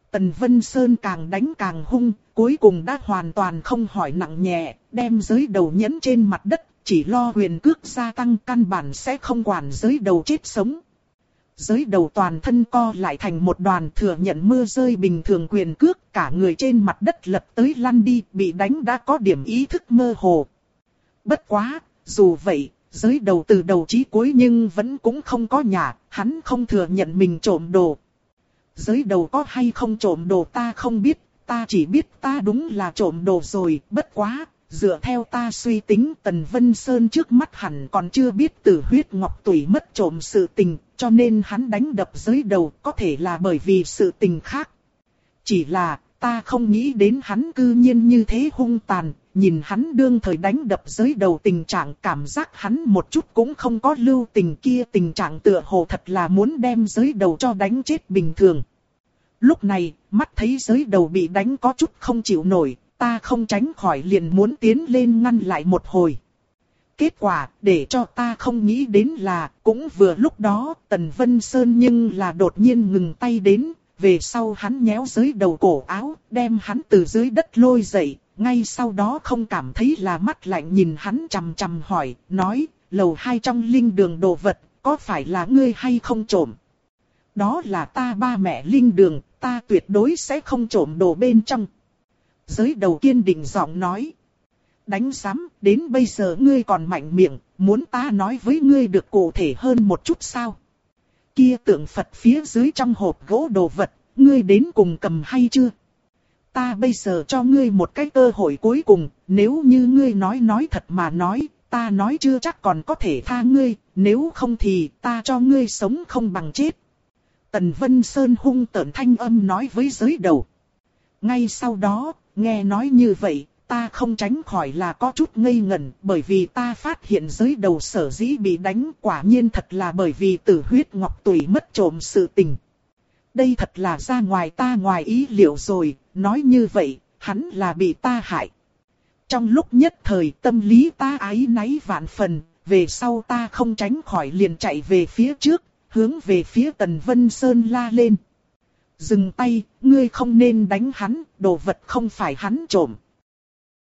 Tần Vân Sơn càng đánh càng hung, cuối cùng đã hoàn toàn không hỏi nặng nhẹ, đem giới đầu nhấn trên mặt đất, chỉ lo quyền cước gia tăng, căn bản sẽ không quản giới đầu chết sống. Giới đầu toàn thân co lại thành một đoàn, thừa nhận mưa rơi bình thường quyền cước, cả người trên mặt đất lật tới lăn đi, bị đánh đã có điểm ý thức mơ hồ. Bất quá, dù vậy, giới đầu từ đầu chí cuối nhưng vẫn cũng không có nhả, hắn không thừa nhận mình trộm đồ. Giới đầu có hay không trộm đồ ta không biết, ta chỉ biết ta đúng là trộm đồ rồi, bất quá, dựa theo ta suy tính Tần Vân Sơn trước mắt hẳn còn chưa biết Tử Huyết Ngọc Tủy mất trộm sự tình, cho nên hắn đánh đập giới đầu, có thể là bởi vì sự tình khác. Chỉ là, ta không nghĩ đến hắn cư nhiên như thế hung tàn, nhìn hắn đương thời đánh đập giới đầu tình trạng, cảm giác hắn một chút cũng không có lưu tình, kia tình trạng tựa hồ thật là muốn đem giới đầu cho đánh chết bình thường. Lúc này, mắt thấy giới đầu bị đánh có chút không chịu nổi, ta không tránh khỏi liền muốn tiến lên ngăn lại một hồi. Kết quả, để cho ta không nghĩ đến là, cũng vừa lúc đó, Tần Vân Sơn nhưng là đột nhiên ngừng tay đến, về sau hắn nhéo giới đầu cổ áo, đem hắn từ dưới đất lôi dậy, ngay sau đó không cảm thấy là mắt lạnh nhìn hắn chằm chằm hỏi, nói, lầu hai trong linh đường đồ vật, có phải là ngươi hay không trộm? Đó là ta ba mẹ linh đường, ta tuyệt đối sẽ không trộm đồ bên trong. Giới đầu kiên định giọng nói. Đánh giám, đến bây giờ ngươi còn mạnh miệng, muốn ta nói với ngươi được cụ thể hơn một chút sao? Kia tượng Phật phía dưới trong hộp gỗ đồ vật, ngươi đến cùng cầm hay chưa? Ta bây giờ cho ngươi một cái cơ hội cuối cùng, nếu như ngươi nói nói thật mà nói, ta nói chưa chắc còn có thể tha ngươi, nếu không thì ta cho ngươi sống không bằng chết. Tần Vân Sơn hung tợn thanh âm nói với giới đầu. Ngay sau đó, nghe nói như vậy, ta không tránh khỏi là có chút ngây ngẩn, bởi vì ta phát hiện giới đầu sở dĩ bị đánh quả nhiên thật là bởi vì Tử Huyết Ngọc Tủy mất trộm sự tình. Đây thật là ra ngoài ta ngoài ý liệu rồi, nói như vậy, hắn là bị ta hại. Trong lúc nhất thời tâm lý ta áy náy vạn phần, về sau ta không tránh khỏi liền chạy về phía trước, hướng về phía Tần Vân Sơn la lên. Dừng tay, ngươi không nên đánh hắn, đồ vật không phải hắn trộm.